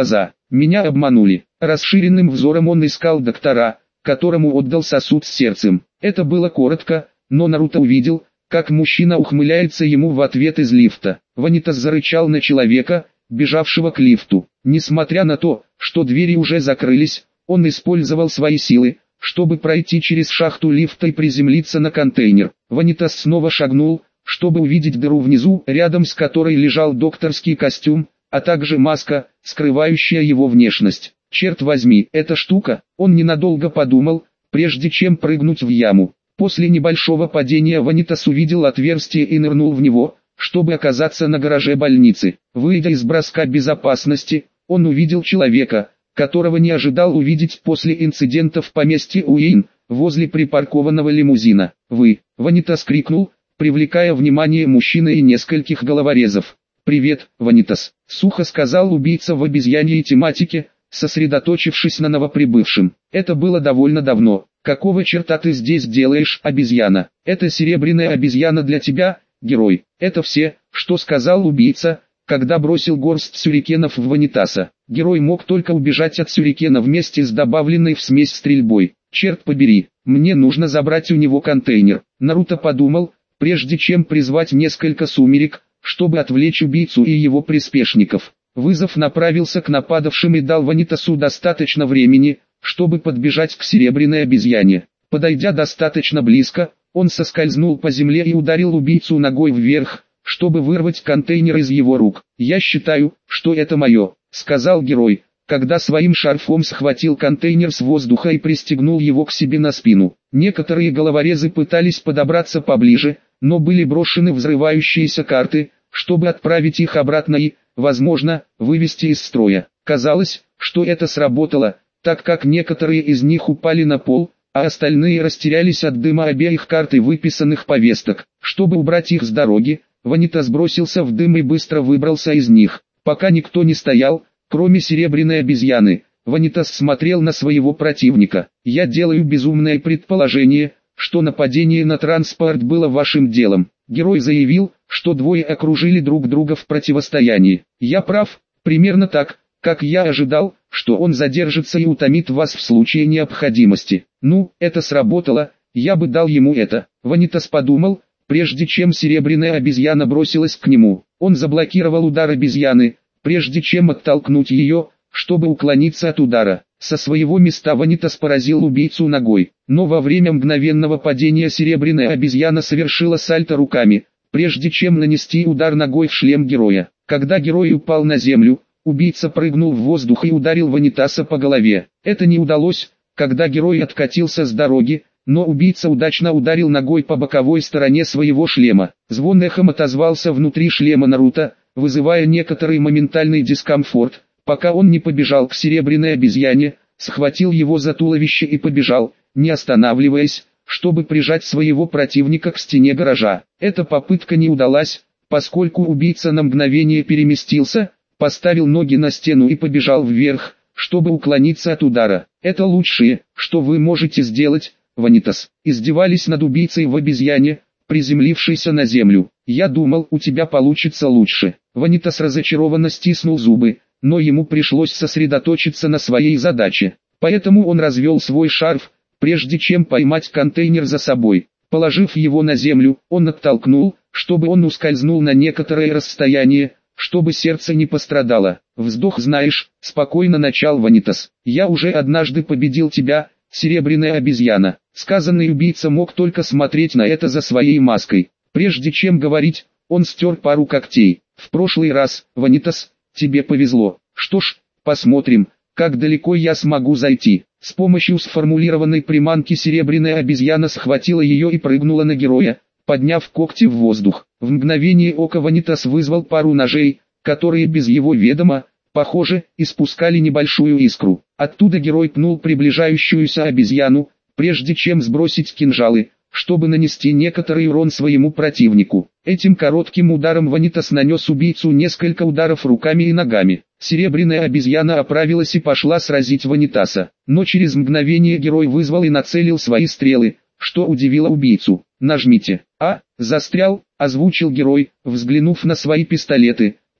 Speaker 1: Меня обманули. Расширенным взором он искал доктора, которому отдал сосуд с сердцем. Это было коротко, но Наруто увидел, как мужчина ухмыляется ему в ответ из лифта. Ванитас зарычал на человека, бежавшего к лифту. Несмотря на то, что двери уже закрылись, он использовал свои силы, чтобы пройти через шахту лифта и приземлиться на контейнер. Ванитас снова шагнул, чтобы увидеть дыру внизу, рядом с которой лежал докторский костюм, а также маска, скрывающая его внешность. Черт возьми, эта штука, он ненадолго подумал, прежде чем прыгнуть в яму. После небольшого падения Ванитас увидел отверстие и нырнул в него, чтобы оказаться на гараже больницы. Выйдя из броска безопасности, он увидел человека, которого не ожидал увидеть после инцидента в поместье Уэйн, возле припаркованного лимузина. «Вы!» — Ванитас крикнул, привлекая внимание мужчины и нескольких головорезов. «Привет, Ванитас», — сухо сказал убийца в обезьяньей тематике, сосредоточившись на новоприбывшем. «Это было довольно давно. Какого черта ты здесь делаешь, обезьяна? Это серебряная обезьяна для тебя, герой». Это все, что сказал убийца, когда бросил горсть сюрикенов в Ванитаса. Герой мог только убежать от сюрикена вместе с добавленной в смесь стрельбой. «Черт побери, мне нужно забрать у него контейнер». Наруто подумал, прежде чем призвать несколько сумерек, чтобы отвлечь убийцу и его приспешников. Вызов направился к нападавшим и дал Ванитасу достаточно времени, чтобы подбежать к серебряной обезьяне. Подойдя достаточно близко, он соскользнул по земле и ударил убийцу ногой вверх, чтобы вырвать контейнер из его рук. «Я считаю, что это мое», — сказал герой, когда своим шарфом схватил контейнер с воздуха и пристегнул его к себе на спину. Некоторые головорезы пытались подобраться поближе, но были брошены взрывающиеся карты, чтобы отправить их обратно и, возможно, вывести из строя. Казалось, что это сработало, так как некоторые из них упали на пол, а остальные растерялись от дыма обеих карт и выписанных повесток. Чтобы убрать их с дороги, Ванитас бросился в дым и быстро выбрался из них. Пока никто не стоял, кроме серебряной обезьяны, Ванитас смотрел на своего противника. «Я делаю безумное предположение, что нападение на транспорт было вашим делом». Герой заявил, что двое окружили друг друга в противостоянии. «Я прав, примерно так, как я ожидал, что он задержится и утомит вас в случае необходимости. Ну, это сработало, я бы дал ему это». Ванитас подумал, прежде чем серебряная обезьяна бросилась к нему. Он заблокировал удар обезьяны, прежде чем оттолкнуть ее, чтобы уклониться от удара. Со своего места Ванитас поразил убийцу ногой, но во время мгновенного падения серебряная обезьяна совершила сальто руками, прежде чем нанести удар ногой в шлем героя. Когда герой упал на землю, убийца прыгнул в воздух и ударил Ванитаса по голове. Это не удалось, когда герой откатился с дороги, но убийца удачно ударил ногой по боковой стороне своего шлема. Звон эхом отозвался внутри шлема Наруто, вызывая некоторый моментальный дискомфорт, пока он не побежал к серебряной обезьяне, схватил его за туловище и побежал, не останавливаясь, чтобы прижать своего противника к стене гаража. Эта попытка не удалась, поскольку убийца на мгновение переместился, поставил ноги на стену и побежал вверх, чтобы уклониться от удара. «Это лучшее, что вы можете сделать, Ванитас». Издевались над убийцей в обезьяне, приземлившейся на землю. «Я думал, у тебя получится лучше». Ванитас разочарованно стиснул зубы, но ему пришлось сосредоточиться на своей задаче. Поэтому он развел свой шарф, прежде чем поймать контейнер за собой. Положив его на землю, он оттолкнул, чтобы он ускользнул на некоторое расстояние, чтобы сердце не пострадало. «Вздох, знаешь», — спокойно начал Ванитас. «Я уже однажды победил тебя, серебряная обезьяна». Сказанный убийца мог только смотреть на это за своей маской. Прежде чем говорить, он стер пару когтей. «В прошлый раз, Ванитас, тебе повезло. Что ж, посмотрим, как далеко я смогу зайти». С помощью сформулированной приманки серебряная обезьяна схватила ее и прыгнула на героя, подняв когти в воздух. В мгновение ока Ванитас вызвал пару ножей, которые без его ведома, похоже, испускали небольшую искру. Оттуда герой пнул приближающуюся обезьяну, прежде чем сбросить кинжалы, чтобы нанести некоторый урон своему противнику. Этим коротким ударом Ванитас нанес убийцу несколько ударов руками и ногами. Серебряная обезьяна оправилась и пошла сразить Ванитаса, но через мгновение герой вызвал и нацелил свои стрелы, что удивило убийцу. «Нажмите». «А, застрял», — озвучил герой, взглянув на свои пистолеты,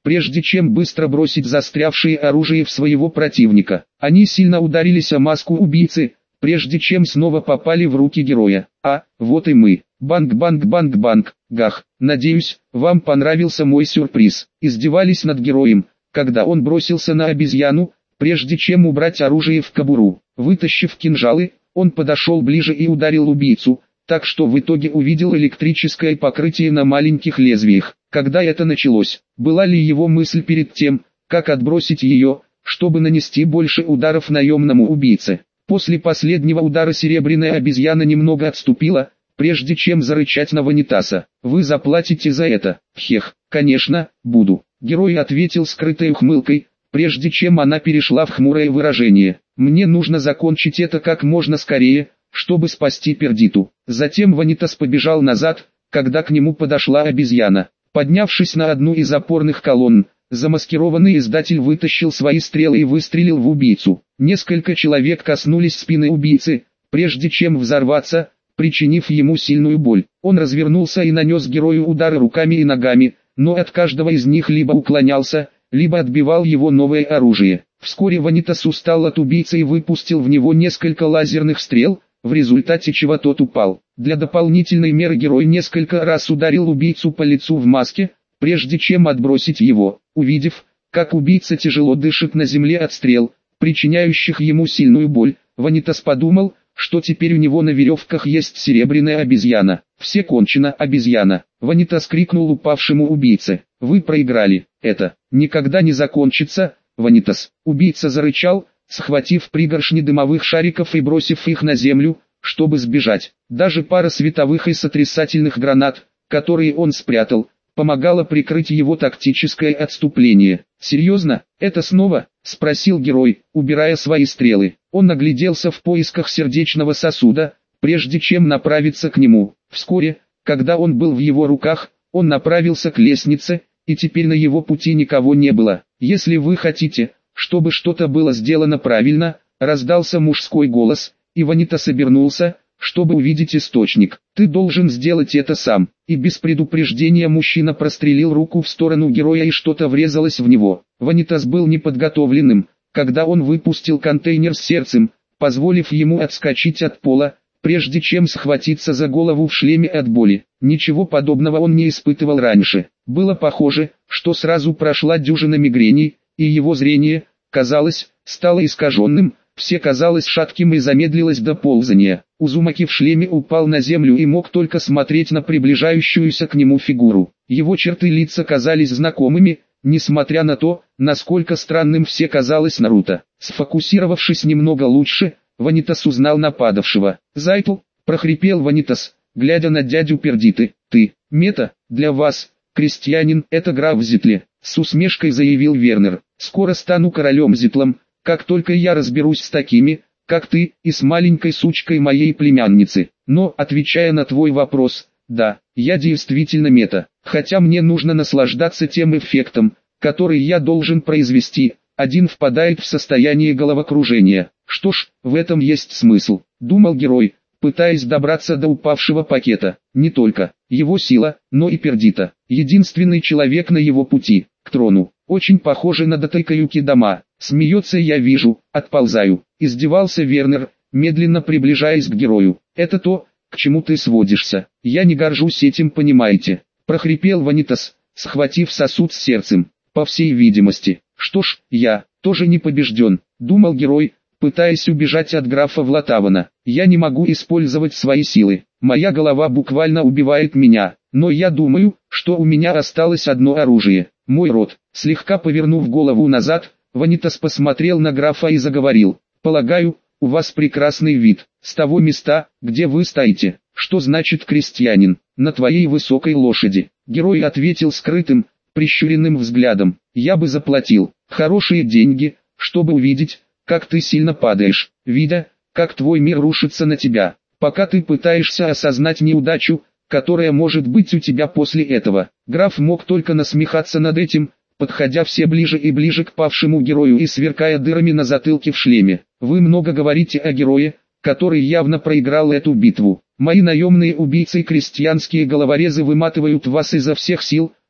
Speaker 1: прежде чем быстро бросить застрявшее оружие в своего противника. Они сильно ударились о маску убийцы, прежде чем снова попали в руки героя. А, вот и мы. Банк-банк-банк-банк, гах. Надеюсь, вам понравился мой сюрприз. Издевались над героем, когда он бросился на обезьяну, прежде чем убрать оружие в кобуру. Вытащив кинжалы, он подошел ближе и ударил убийцу, так что в итоге увидел электрическое покрытие на маленьких лезвиях. Когда это началось, была ли его мысль перед тем, как отбросить ее, чтобы нанести больше ударов наемному убийце? После последнего удара серебряная обезьяна немного отступила, прежде чем зарычать на Ванитаса. «Вы заплатите за это». «Хех, конечно, буду». Герой ответил скрытой ухмылкой, прежде чем она перешла в хмурое выражение. «Мне нужно закончить это как можно скорее, чтобы спасти Пердиту». Затем Ванитас побежал назад, когда к нему подошла обезьяна. Поднявшись на одну из опорных колонн, замаскированный издатель вытащил свои стрелы и выстрелил в убийцу. Несколько человек коснулись спины убийцы, прежде чем взорваться, причинив ему сильную боль. Он развернулся и нанес герою удары руками и ногами, но от каждого из них либо уклонялся, либо отбивал его новое оружие. Вскоре Ванитас устал от убийцы и выпустил в него несколько лазерных стрел, в результате чего тот упал. Для дополнительной меры герой несколько раз ударил убийцу по лицу в маске, прежде чем отбросить его. Увидев, как убийца тяжело дышит на земле от стрел, причиняющих ему сильную боль, Ванитас подумал, что теперь у него на веревках есть серебряная обезьяна. «Все кончено, обезьяна!» Ванитас крикнул упавшему убийце. «Вы проиграли. Это никогда не закончится, Ванитас!» Убийца зарычал, схватив пригоршни дымовых шариков и бросив их на землю, чтобы сбежать. Даже пара световых и сотрясательных гранат, которые он спрятал, помогала прикрыть его тактическое отступление. «Серьезно, это снова?» — спросил герой, убирая свои стрелы. Он огляделся в поисках сердечного сосуда, прежде чем направиться к нему. Вскоре, когда он был в его руках, он направился к лестнице, и теперь на его пути никого не было. «Если вы хотите, чтобы что-то было сделано правильно», — раздался мужской голос, и Ванитас обернулся, чтобы увидеть источник. «Ты должен сделать это сам». И без предупреждения мужчина прострелил руку в сторону героя и что-то врезалось в него. Ванитас был неподготовленным, когда он выпустил контейнер с сердцем, позволив ему отскочить от пола, прежде чем схватиться за голову в шлеме от боли. Ничего подобного он не испытывал раньше. Было похоже, что сразу прошла дюжина мигрений, и его зрение, казалось, стало искаженным, все казалось шатким и замедлилось до ползания. Узумаки в шлеме упал на землю и мог только смотреть на приближающуюся к нему фигуру. Его черты лица казались знакомыми, несмотря на то, насколько странным все казалось Наруто. Сфокусировавшись немного лучше, Ванитас узнал нападавшего. «Зайтл», — прохрипел Ванитас, глядя на дядю Пердиты. «Ты, Мета, для вас, крестьянин, это граф Зитле», — с усмешкой заявил Вернер. «Скоро стану королем Зитлом, как только я разберусь с такими, как ты, и с маленькой сучкой моей племянницы. Но, отвечая на твой вопрос, да, я действительно Мета, хотя мне нужно наслаждаться тем эффектом, который я должен произвести». Один впадает в состояние головокружения. Что ж, в этом есть смысл, думал герой, пытаясь добраться до упавшего пакета. Не только его сила, но и Пердита, единственный человек на его пути к трону. Очень похоже на Датайкаюки Дама. Смеется, я вижу, отползаю. Издевался Вернер, медленно приближаясь к герою. Это то, к чему ты сводишься. Я не горжусь этим, понимаете. Прохрипел Ванитас, схватив сосуд с сердцем. По всей видимости. Что ж, я тоже не побежден, думал герой, пытаясь убежать от графа Влатавана. Я не могу использовать свои силы. Моя голова буквально убивает меня. Но я думаю, что у меня осталось одно оружие. Мой род. Слегка повернув голову назад, Ванитас посмотрел на графа и заговорил. Полагаю, у вас прекрасный вид. С того места, где вы стоите. Что значит крестьянин? На твоей высокой лошади. Герой ответил скрытым, прищуренным взглядом. Я бы заплатил хорошие деньги, чтобы увидеть, как ты сильно падаешь, видя, как твой мир рушится на тебя, пока ты пытаешься осознать неудачу, которая может быть у тебя после этого. Граф мог только насмехаться над этим, подходя все ближе и ближе к павшему герою и сверкая дырами на затылке в шлеме. Вы много говорите о герое, который явно проиграл эту битву. Мои наемные убийцы и крестьянские головорезы выматывают вас изо всех сил,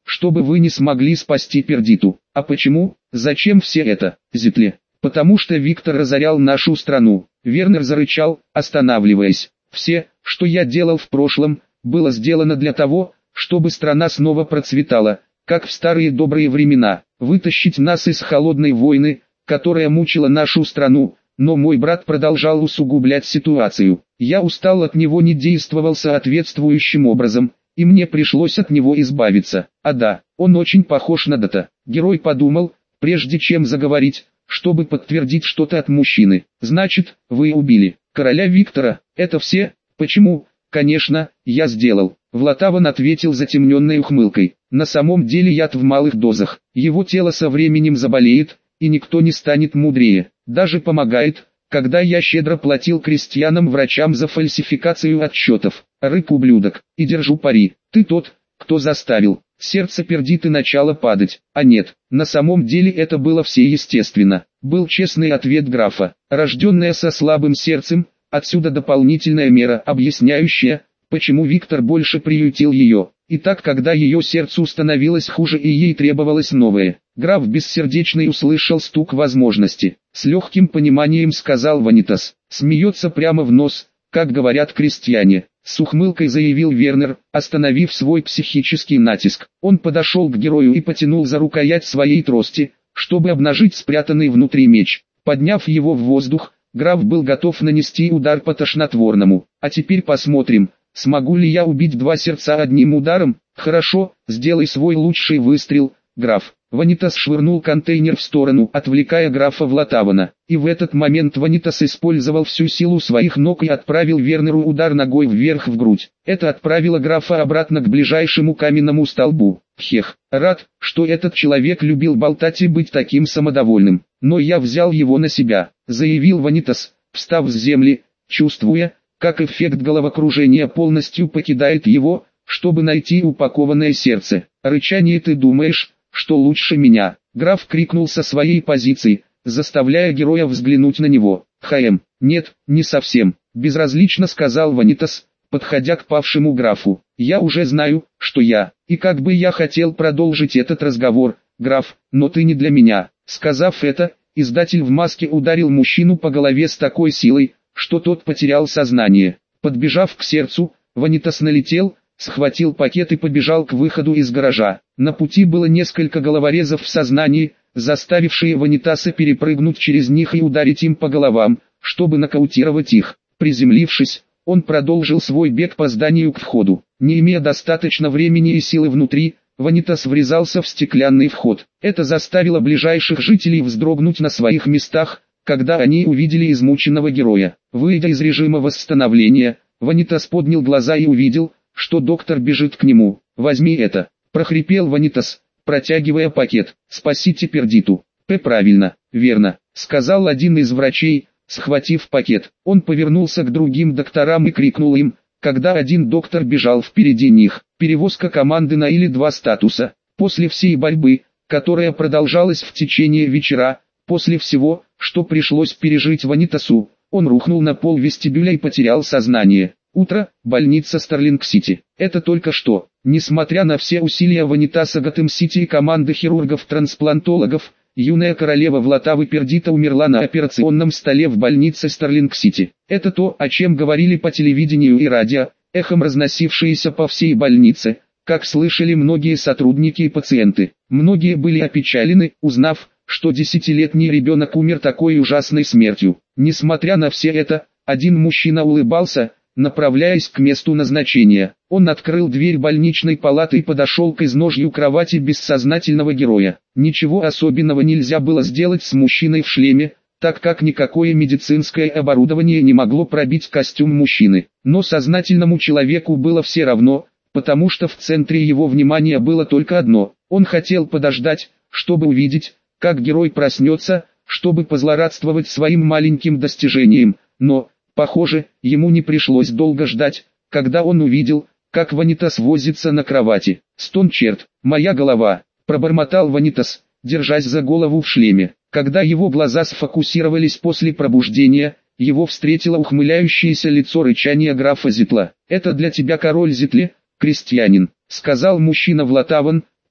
Speaker 1: чтобы вы не смогли спасти Пердиту. А почему? Зачем все это, Зитле? Потому что Виктор разорял нашу страну. Вернер зарычал, останавливаясь. Все, что я делал в прошлом, было сделано для того, чтобы страна снова процветала, как в старые добрые времена, вытащить нас из холодной войны, которая мучила нашу страну, но мой брат продолжал усугублять ситуацию. Я устал от него, не действовал соответствующим образом, и мне пришлось от него избавиться. А да, он очень похож на Дата. Герой подумал, прежде чем заговорить, чтобы подтвердить что-то от мужчины. Значит, вы убили короля Виктора, это все? Почему? Конечно, я сделал. Влатаван ответил затемненной ухмылкой. На самом деле яд в малых дозах. Его тело со временем заболеет, и никто не станет мудрее. Даже помогает, когда я щедро платил крестьянам-врачам за фальсификацию отчетов. Рык-ублюдок, и держу пари, ты тот, кто заставил. Сердце Пердиты начало падать. А нет, на самом деле это было все естественно. Был честный ответ графа. Рожденная со слабым сердцем, отсюда дополнительная мера, объясняющая, почему Виктор больше приютил ее. И так, когда ее сердцу становилось хуже и ей требовалось новое, граф бессердечный услышал стук возможности. С легким пониманием сказал Ванитас. Смеется прямо в нос, как говорят крестьяне. С ухмылкой заявил Вернер, остановив свой психический натиск. Он подошел к герою и потянул за рукоять своей трости, чтобы обнажить спрятанный внутри меч. Подняв его в воздух, граф был готов нанести удар по тошнотворному. А теперь посмотрим, смогу ли я убить два сердца одним ударом? Хорошо, сделай свой лучший выстрел, граф. Ванитас швырнул контейнер в сторону, отвлекая графа Влатавана. И в этот момент Ванитас использовал всю силу своих ног и отправил Вернеру удар ногой вверх в грудь. Это отправило графа обратно к ближайшему каменному столбу. Хех, рад, что этот человек любил болтать и быть таким самодовольным. Но я взял его на себя, заявил Ванитас, встав с земли, чувствуя, как эффект головокружения полностью покидает его, чтобы найти упакованное сердце. Рычание, ты думаешь, что лучше меня? Граф крикнул со своей позиции, заставляя героя взглянуть на него. Хаем, нет, не совсем, безразлично сказал Ванитас, подходя к павшему графу. Я уже знаю, что я, и как бы я хотел продолжить этот разговор, граф, но ты не для меня. Сказав это, издатель в маске ударил мужчину по голове с такой силой, что тот потерял сознание. Подбежав к сердцу, Ванитас налетел, схватил пакет и побежал к выходу из гаража. На пути было несколько головорезов в сознании, заставившие Ванитаса перепрыгнуть через них и ударить им по головам, чтобы нокаутировать их. Приземлившись, он продолжил свой бег по зданию к входу. Не имея достаточно времени и силы внутри, Ванитас врезался в стеклянный вход. Это заставило ближайших жителей вздрогнуть на своих местах, когда они увидели измученного героя. Выйдя из режима восстановления, Ванитас поднял глаза и увидел, что доктор бежит к нему. «Возьми это», — прохрипел Ванитас, протягивая пакет. «Спасите Пердиту». «П правильно, верно», — сказал один из врачей, схватив пакет. Он повернулся к другим докторам и крикнул им, когда один доктор бежал впереди них. Перевозка команды на или два статуса. После всей борьбы, которая продолжалась в течение вечера, после всего, что пришлось пережить Ванитасу, он рухнул на пол вестибюля и потерял сознание. Утро, больница Старлинг-Сити. Это только что. Несмотря на все усилия Ванитаса Готэм-Сити и команды хирургов-трансплантологов, юная королева Влатавы Пердита умерла на операционном столе в больнице Старлинг-Сити. Это то, о чем говорили по телевидению и радио, эхом разносившиеся по всей больнице, как слышали многие сотрудники и пациенты. Многие были опечалены, узнав, что десятилетний ребенок умер такой ужасной смертью. Несмотря на все это, один мужчина улыбался, направляясь к месту назначения. Он открыл дверь больничной палаты и подошел к изножью кровати бессознательного героя. Ничего особенного нельзя было сделать с мужчиной в шлеме, так как никакое медицинское оборудование не могло пробить костюм мужчины. Но сознательному человеку было все равно, потому что в центре его внимания было только одно. Он хотел подождать, чтобы увидеть, как герой проснется, чтобы позлорадствовать своим маленьким достижением, но, похоже, ему не пришлось долго ждать, когда он увидел, как Ванитас возится на кровати. «Стон, черт, моя голова!» – пробормотал Ванитас, держась за голову в шлеме. Когда его глаза сфокусировались после пробуждения, его встретило ухмыляющееся лицо рычания графа Зитла. «Это для тебя, король Зитле, крестьянин», – сказал мужчина Влатаван,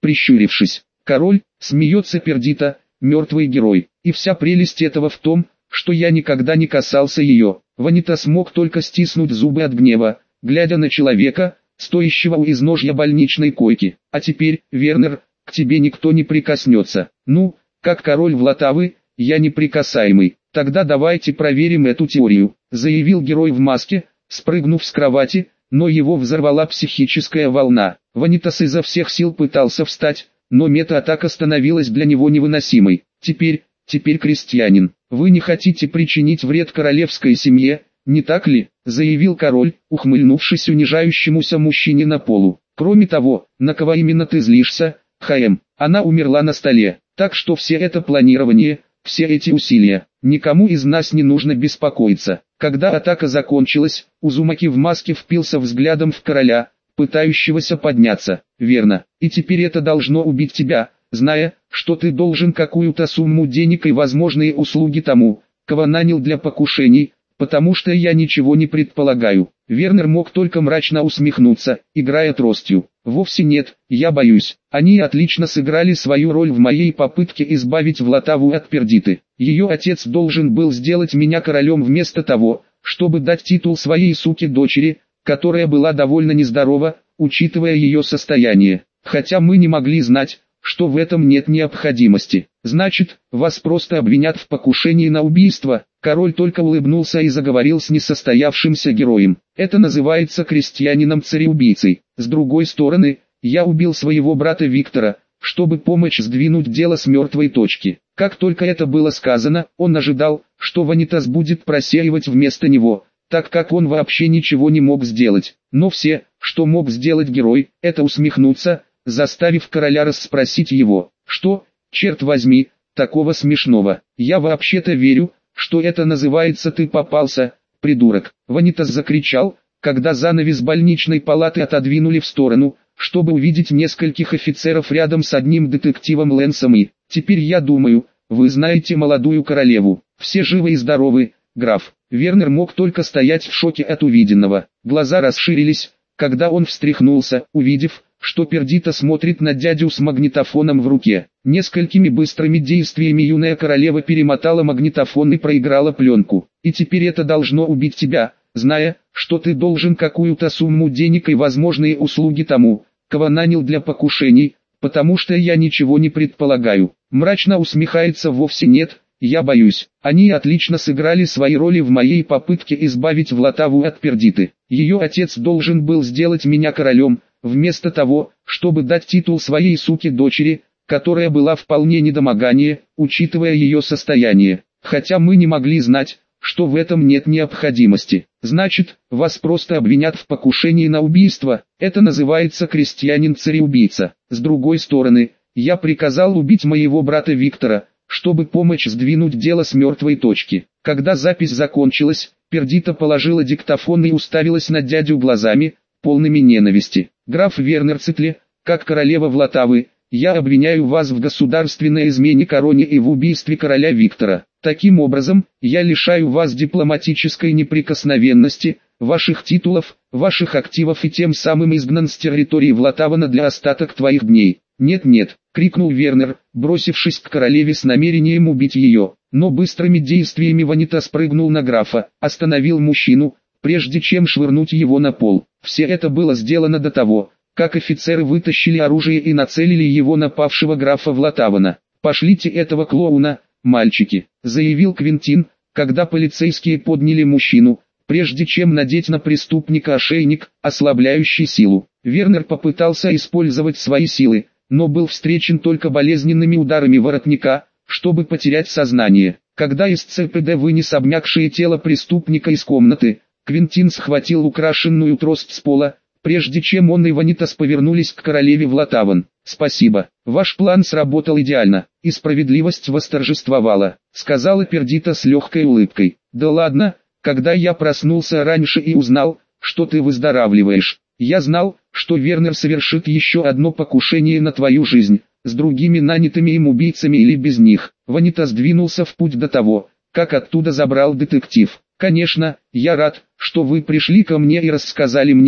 Speaker 1: прищурившись. Король, смеется Пердита, мертвый герой. И вся прелесть этого в том, что я никогда не касался ее. Ванита смог только стиснуть зубы от гнева, глядя на человека, стоящего у изножья больничной койки. А теперь, Вернер, к тебе никто не прикоснется. Ну, как король Влатавы, я неприкасаемый. Тогда давайте проверим эту теорию, заявил герой в маске, спрыгнув с кровати, но его взорвала психическая волна. Ванитас изо всех сил пытался встать, но мета-атака становилась для него невыносимой. Теперь, теперь крестьянин, вы не хотите причинить вред королевской семье, не так ли? Заявил король, ухмыльнувшись унижающемуся мужчине на полу. Кроме того, на кого именно ты злишься, Хаэм? Она умерла на столе, так что все это планирование, все эти усилия, никому из нас не нужно беспокоиться. Когда атака закончилась, Узумаки в маске впился взглядом в короля, пытающегося подняться. Верно, и теперь это должно убить тебя, зная, что ты должен какую-то сумму денег и возможные услуги тому, кого нанял для покушений, потому что я ничего не предполагаю. Вернер мог только мрачно усмехнуться, играя тростью. Вовсе нет, я боюсь. Они отлично сыграли свою роль в моей попытке избавить Влатаву от Пердиты. Ее отец должен был сделать меня королем вместо того, чтобы дать титул своей суке-дочери, которая была довольно нездорова, учитывая ее состояние. Хотя мы не могли знать, что в этом нет необходимости. Значит, вас просто обвинят в покушении на убийство. Король только улыбнулся и заговорил с несостоявшимся героем. Это называется крестьянином-цареубийцей. С другой стороны, я убил своего брата Виктора, чтобы помочь сдвинуть дело с мертвой точки. Как только это было сказано, он ожидал, что Ванитас будет просеивать вместо него, так как он вообще ничего не мог сделать. Но все, что мог сделать герой, это усмехнуться, заставив короля расспросить его, что, черт возьми, такого смешного. Я вообще-то верю, что это называется «ты попался, придурок». Ванитас закричал, когда занавес больничной палаты отодвинули в сторону, чтобы увидеть нескольких офицеров рядом с одним детективом Лэнсом и, теперь я думаю, вы знаете молодую королеву. Все живы и здоровы, граф. Вернер мог только стоять в шоке от увиденного. Глаза расширились, когда он встряхнулся, увидев, что Пердита смотрит на дядю с магнитофоном в руке. Несколькими быстрыми действиями юная королева перемотала магнитофон и проиграла пленку. И теперь это должно убить тебя, зная, что ты должен какую-то сумму денег и возможные услуги тому, кого нанял для покушений, потому что я ничего не предполагаю. Мрачно усмехается вовсе нет, я боюсь. Они отлично сыграли свои роли в моей попытке избавить Влатаву от Пердиты. Ее отец должен был сделать меня королем, вместо того, чтобы дать титул своей суке-дочери, которая была вполне недомогание, учитывая ее состояние. Хотя мы не могли знать, что в этом нет необходимости. Значит, вас просто обвинят в покушении на убийство. Это называется крестьянин-цареубийца. С другой стороны, я приказал убить моего брата Виктора, чтобы помочь сдвинуть дело с мертвой точки. Когда запись закончилась, Пердита положила диктофон и уставилась на дядю глазами, полными ненависти. «Граф Вернер Цитли, как королева Влатавы, я обвиняю вас в государственной измене короне и в убийстве короля Виктора. Таким образом, я лишаю вас дипломатической неприкосновенности, ваших титулов, ваших активов и тем самым изгнан с территории Влатавана для остаток твоих дней». «Нет-нет», — крикнул Вернер, бросившись к королеве с намерением убить ее. Но быстрыми действиями Ванита спрыгнул на графа, остановил мужчину, прежде чем швырнуть его на пол. Все это было сделано до того, как офицеры вытащили оружие и нацелили его на павшего графа Влатавана. «Пошлите этого клоуна, мальчики», — заявил Квинтин, когда полицейские подняли мужчину, прежде чем надеть на преступника ошейник, ослабляющий силу. Вернер попытался использовать свои силы, но был встречен только болезненными ударами воротника, чтобы потерять сознание. Когда из ЦПД вынес обмякшее тело преступника из комнаты, Квинтин схватил украшенную трость с пола, прежде чем он и Ванитас повернулись к королеве Влатаван. «Спасибо, ваш план сработал идеально, и справедливость восторжествовала», — сказала Пердита с легкой улыбкой. «Да ладно, когда я проснулся раньше и узнал, что ты выздоравливаешь, я знал, что Вернер совершит еще одно покушение на твою жизнь, с другими нанятыми им убийцами или без них». Ванитас двинулся в путь до того, как оттуда забрал детектив. «Конечно, я рад, что вы пришли ко мне и рассказали мне,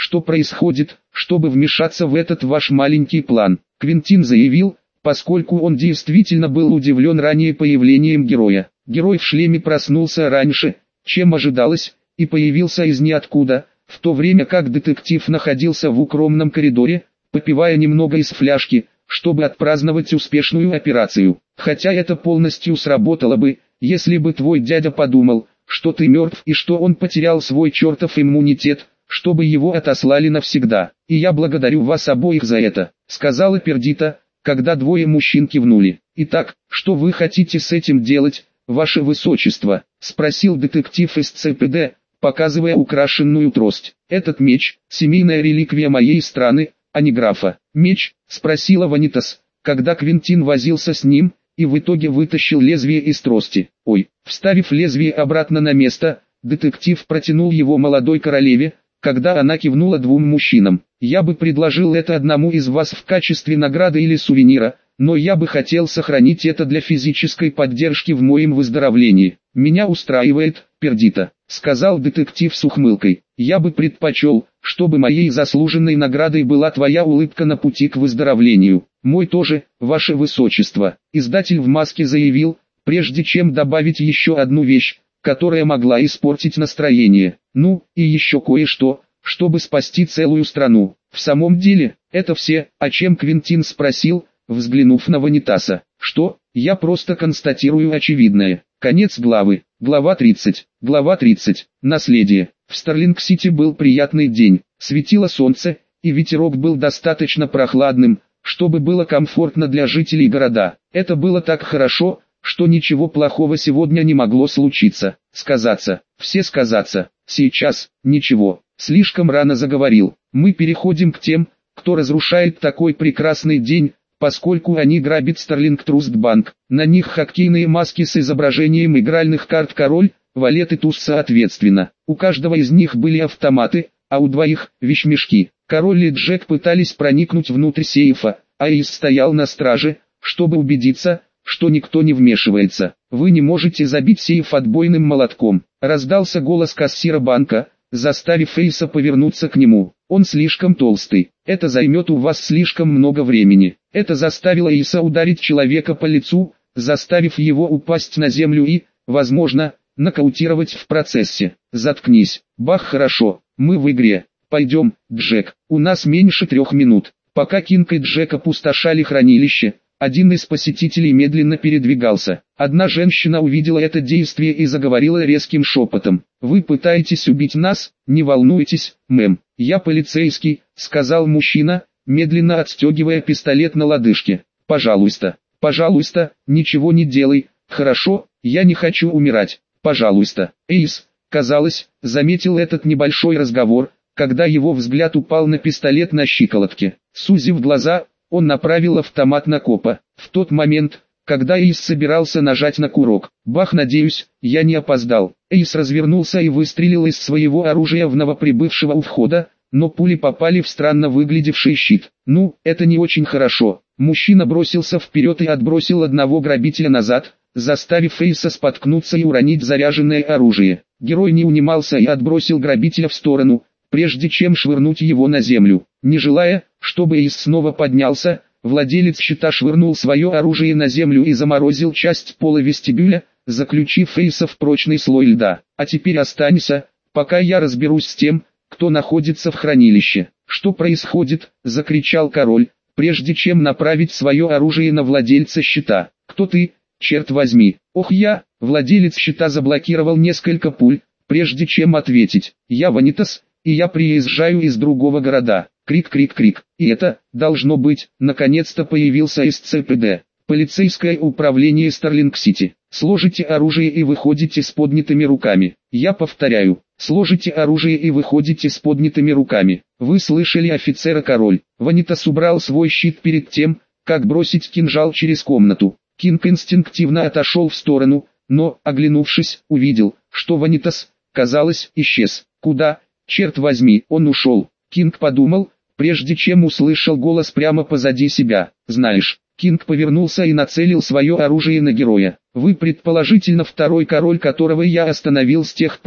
Speaker 1: что происходит, чтобы вмешаться в этот ваш маленький план. Квентин заявил, поскольку он действительно был удивлен ранее появлением героя. Герой в шлеме проснулся раньше, чем ожидалось, и появился из ниоткуда, в то время как детектив находился в укромном коридоре, попивая немного из фляжки, чтобы отпраздновать успешную операцию. Хотя это полностью сработало бы, если бы твой дядя подумал, что ты мертв и что он потерял свой чертов иммунитет, чтобы его отослали навсегда. И я благодарю вас обоих за это, сказала Пердита, когда двое мужчин кивнули. Итак, что вы хотите с этим делать, ваше высочество? Спросил детектив из ЦПД, показывая украшенную трость. Этот меч – семейная реликвия моей страны, а не графа. Меч? Спросила Ванитас, когда Квентин возился с ним, и в итоге вытащил лезвие из трости. Ой, вставив лезвие обратно на место, детектив протянул его молодой королеве, когда она кивнула двум мужчинам. Я бы предложил это одному из вас в качестве награды или сувенира, но я бы хотел сохранить это для физической поддержки в моем выздоровлении. Меня устраивает, Пердита, сказал детектив с ухмылкой. Я бы предпочел, чтобы моей заслуженной наградой была твоя улыбка на пути к выздоровлению. Мой тоже, ваше высочество. Издатель в маске заявил, прежде чем добавить еще одну вещь, которая могла испортить настроение. Ну, и еще кое-что, чтобы спасти целую страну. В самом деле, это все, о чем Квентин спросил, взглянув на Ванитаса. Что? Я просто констатирую очевидное. Конец главы. Глава тридцать. Глава тридцать. Наследие. В Старлинг-Сити был приятный день. Светило солнце, и ветерок был достаточно прохладным, чтобы было комфортно для жителей города. Это было так хорошо, что ничего плохого сегодня не могло случиться. Сказаться, все сказаться, сейчас, ничего, слишком рано заговорил. Мы переходим к тем, кто разрушает такой прекрасный день, поскольку они грабят Старлинг Труст Банк. На них хоккейные маски с изображением игральных карт король, валет и туз соответственно. У каждого из них были автоматы, а у двоих – вещмешки. Король и Джек пытались проникнуть внутрь сейфа, а Эйс стоял на страже, чтобы убедиться, что никто не вмешивается. Вы не можете забить сейф отбойным молотком. Раздался голос кассира банка, заставив Эйса повернуться к нему. Он слишком толстый. Это займет у вас слишком много времени. Это заставило Эйса ударить человека по лицу, заставив его упасть на землю и, возможно, нокаутировать в процессе. Заткнись. Бах, хорошо. Мы в игре. Пойдем, Джек. У нас меньше трех минут. Пока Кинг и Джек опустошали хранилище, один из посетителей медленно передвигался. Одна женщина увидела это действие и заговорила резким шепотом. «Вы пытаетесь убить нас? Не волнуйтесь, мэм. Я полицейский», — сказал мужчина, медленно отстегивая пистолет на лодыжке. «Пожалуйста, пожалуйста, ничего не делай, хорошо? Я не хочу умирать. Пожалуйста». Эйс, казалось, заметил этот небольшой разговор, когда его взгляд упал на пистолет на щиколотке. Сузив глаза, он направил автомат на копа. В тот момент, когда Эйс собирался нажать на курок, бах, надеюсь, я не опоздал. Эйс развернулся и выстрелил из своего оружия в новоприбывшего у входа, но пули попали в странно выглядевший щит. Ну, это не очень хорошо. Мужчина бросился вперед и отбросил одного грабителя назад, заставив Эйса споткнуться и уронить заряженное оружие. Герой не унимался и отбросил грабителя в сторону, прежде чем швырнуть его на землю. Не желая, чтобы Эйс снова поднялся, владелец щита швырнул свое оружие на землю и заморозил часть пола вестибюля, заключив Эйса в прочный слой льда. «А теперь останься, пока я разберусь с тем, кто находится в хранилище». «Что происходит?» – закричал король, прежде чем направить свое оружие на владельца щита. «Кто ты, черт возьми?» «Ох, я!» – владелец щита заблокировал несколько пуль, прежде чем ответить. «Я Ванитас, и я приезжаю из другого города». Крик-крик-крик. И это, должно быть, наконец-то появился из ЦПД. Полицейское управление Старлинг-Сити. Сложите оружие и выходите с поднятыми руками. Я повторяю, сложите оружие и выходите с поднятыми руками. Вы слышали офицера король. Ванитас убрал свой щит перед тем, как бросить кинжал через комнату. Кинг инстинктивно отошел в сторону, но, оглянувшись, увидел, что Ванитас, казалось, исчез. Куда, черт возьми, он ушел? Кинг подумал, прежде чем услышал голос прямо позади себя. «Знаешь». Кинг повернулся и нацелил свое оружие на героя. «Вы предположительно второй король, которого я остановил с тех пор,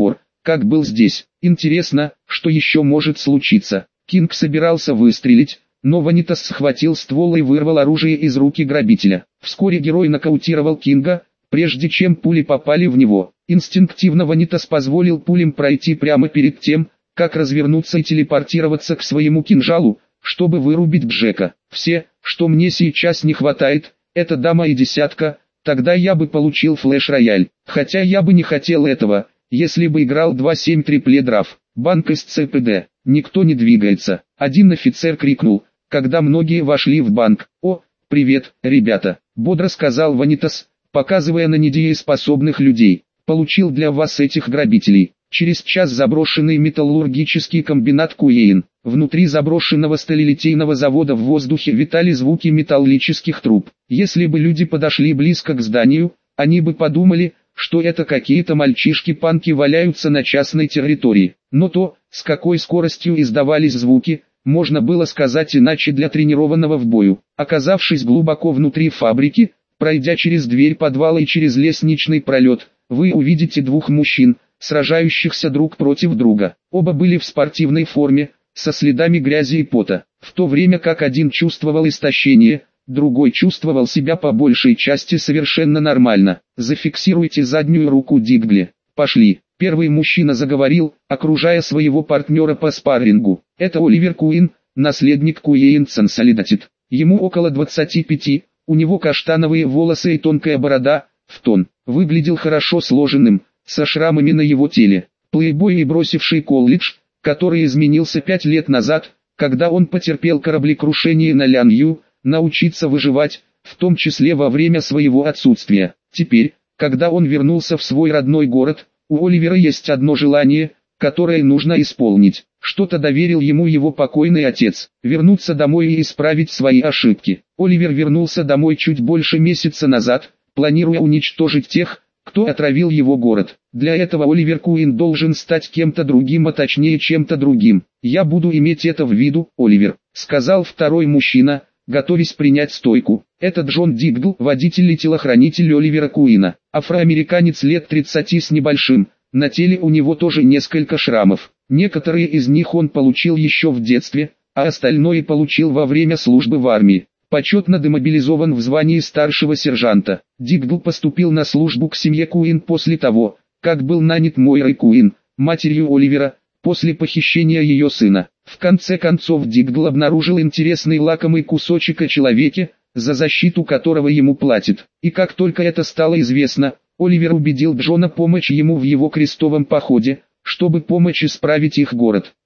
Speaker 1: как был здесь. Интересно, что еще может случиться. Кинг собирался выстрелить, но Ванитас схватил ствол и вырвал оружие из руки грабителя. Вскоре герой нокаутировал Кинга, прежде чем пули попали в него. Инстинктивно Ванитас позволил пулям пройти прямо перед тем, как развернуться и телепортироваться к своему кинжалу, чтобы вырубить Джека. Все, что мне сейчас не хватает, это дама и десятка, тогда я бы получил флеш-рояль. Хотя я бы не хотел этого, если бы играл два семь трипле драф. Банк из ЦПД. Никто не двигается. Один офицер крикнул, когда многие вошли в банк. «О, привет, ребята!» — бодро сказал Ванитас, показывая на недееспособных людей. «Получил для вас этих грабителей». Через час заброшенный металлургический комбинат Куэйн. Внутри заброшенного сталелитейного завода в воздухе витали звуки металлических труб. Если бы люди подошли близко к зданию, они бы подумали, что это какие-то мальчишки-панки валяются на частной территории. Но то, с какой скоростью издавались звуки, можно было сказать иначе для тренированного в бою. Оказавшись глубоко внутри фабрики, пройдя через дверь подвала и через лестничный пролет, вы увидите двух мужчин, сражающихся друг против друга. Оба были в спортивной форме, со следами грязи и пота. В то время как один чувствовал истощение, другой чувствовал себя по большей части совершенно нормально. «Зафиксируйте заднюю руку Диггли. Пошли». Первый мужчина заговорил, окружая своего партнера по спаррингу. Это Оливер Куин, наследник Куэйн Консолидатед. Ему около двадцати пяти, у него каштановые волосы и тонкая борода, в тон. Выглядел хорошо сложенным, со шрамами на его теле. Плейбой и бросивший колледж, который изменился пять лет назад, когда он потерпел кораблекрушение на Лянью, научиться выживать, в том числе во время своего отсутствия. Теперь, когда он вернулся в свой родной город, у Оливера есть одно желание, которое нужно исполнить. Что-то доверил ему его покойный отец. Вернуться домой и исправить свои ошибки. Оливер вернулся домой чуть больше месяца назад, планируя уничтожить тех, кто отравил его город. Для этого Оливер Куин должен стать кем-то другим, а точнее чем-то другим. «Я буду иметь это в виду, Оливер», — сказал второй мужчина, готовясь принять стойку. Это Джон Диггл, водитель и телохранитель Оливера Куина. Афроамериканец лет тридцати с небольшим, на теле у него тоже несколько шрамов. Некоторые из них он получил еще в детстве, а остальное получил во время службы в армии. Почетно демобилизован в звании старшего сержанта. Диггл поступил на службу к семье Куин после того, как был нанят Мойрой Куин, матерью Оливера, после похищения ее сына. В конце концов Диггл обнаружил интересный лакомый кусочек о человеке, за защиту которого ему платят. И как только это стало известно, Оливер убедил Джона помочь ему в его крестовом походе, чтобы помочь исправить их город.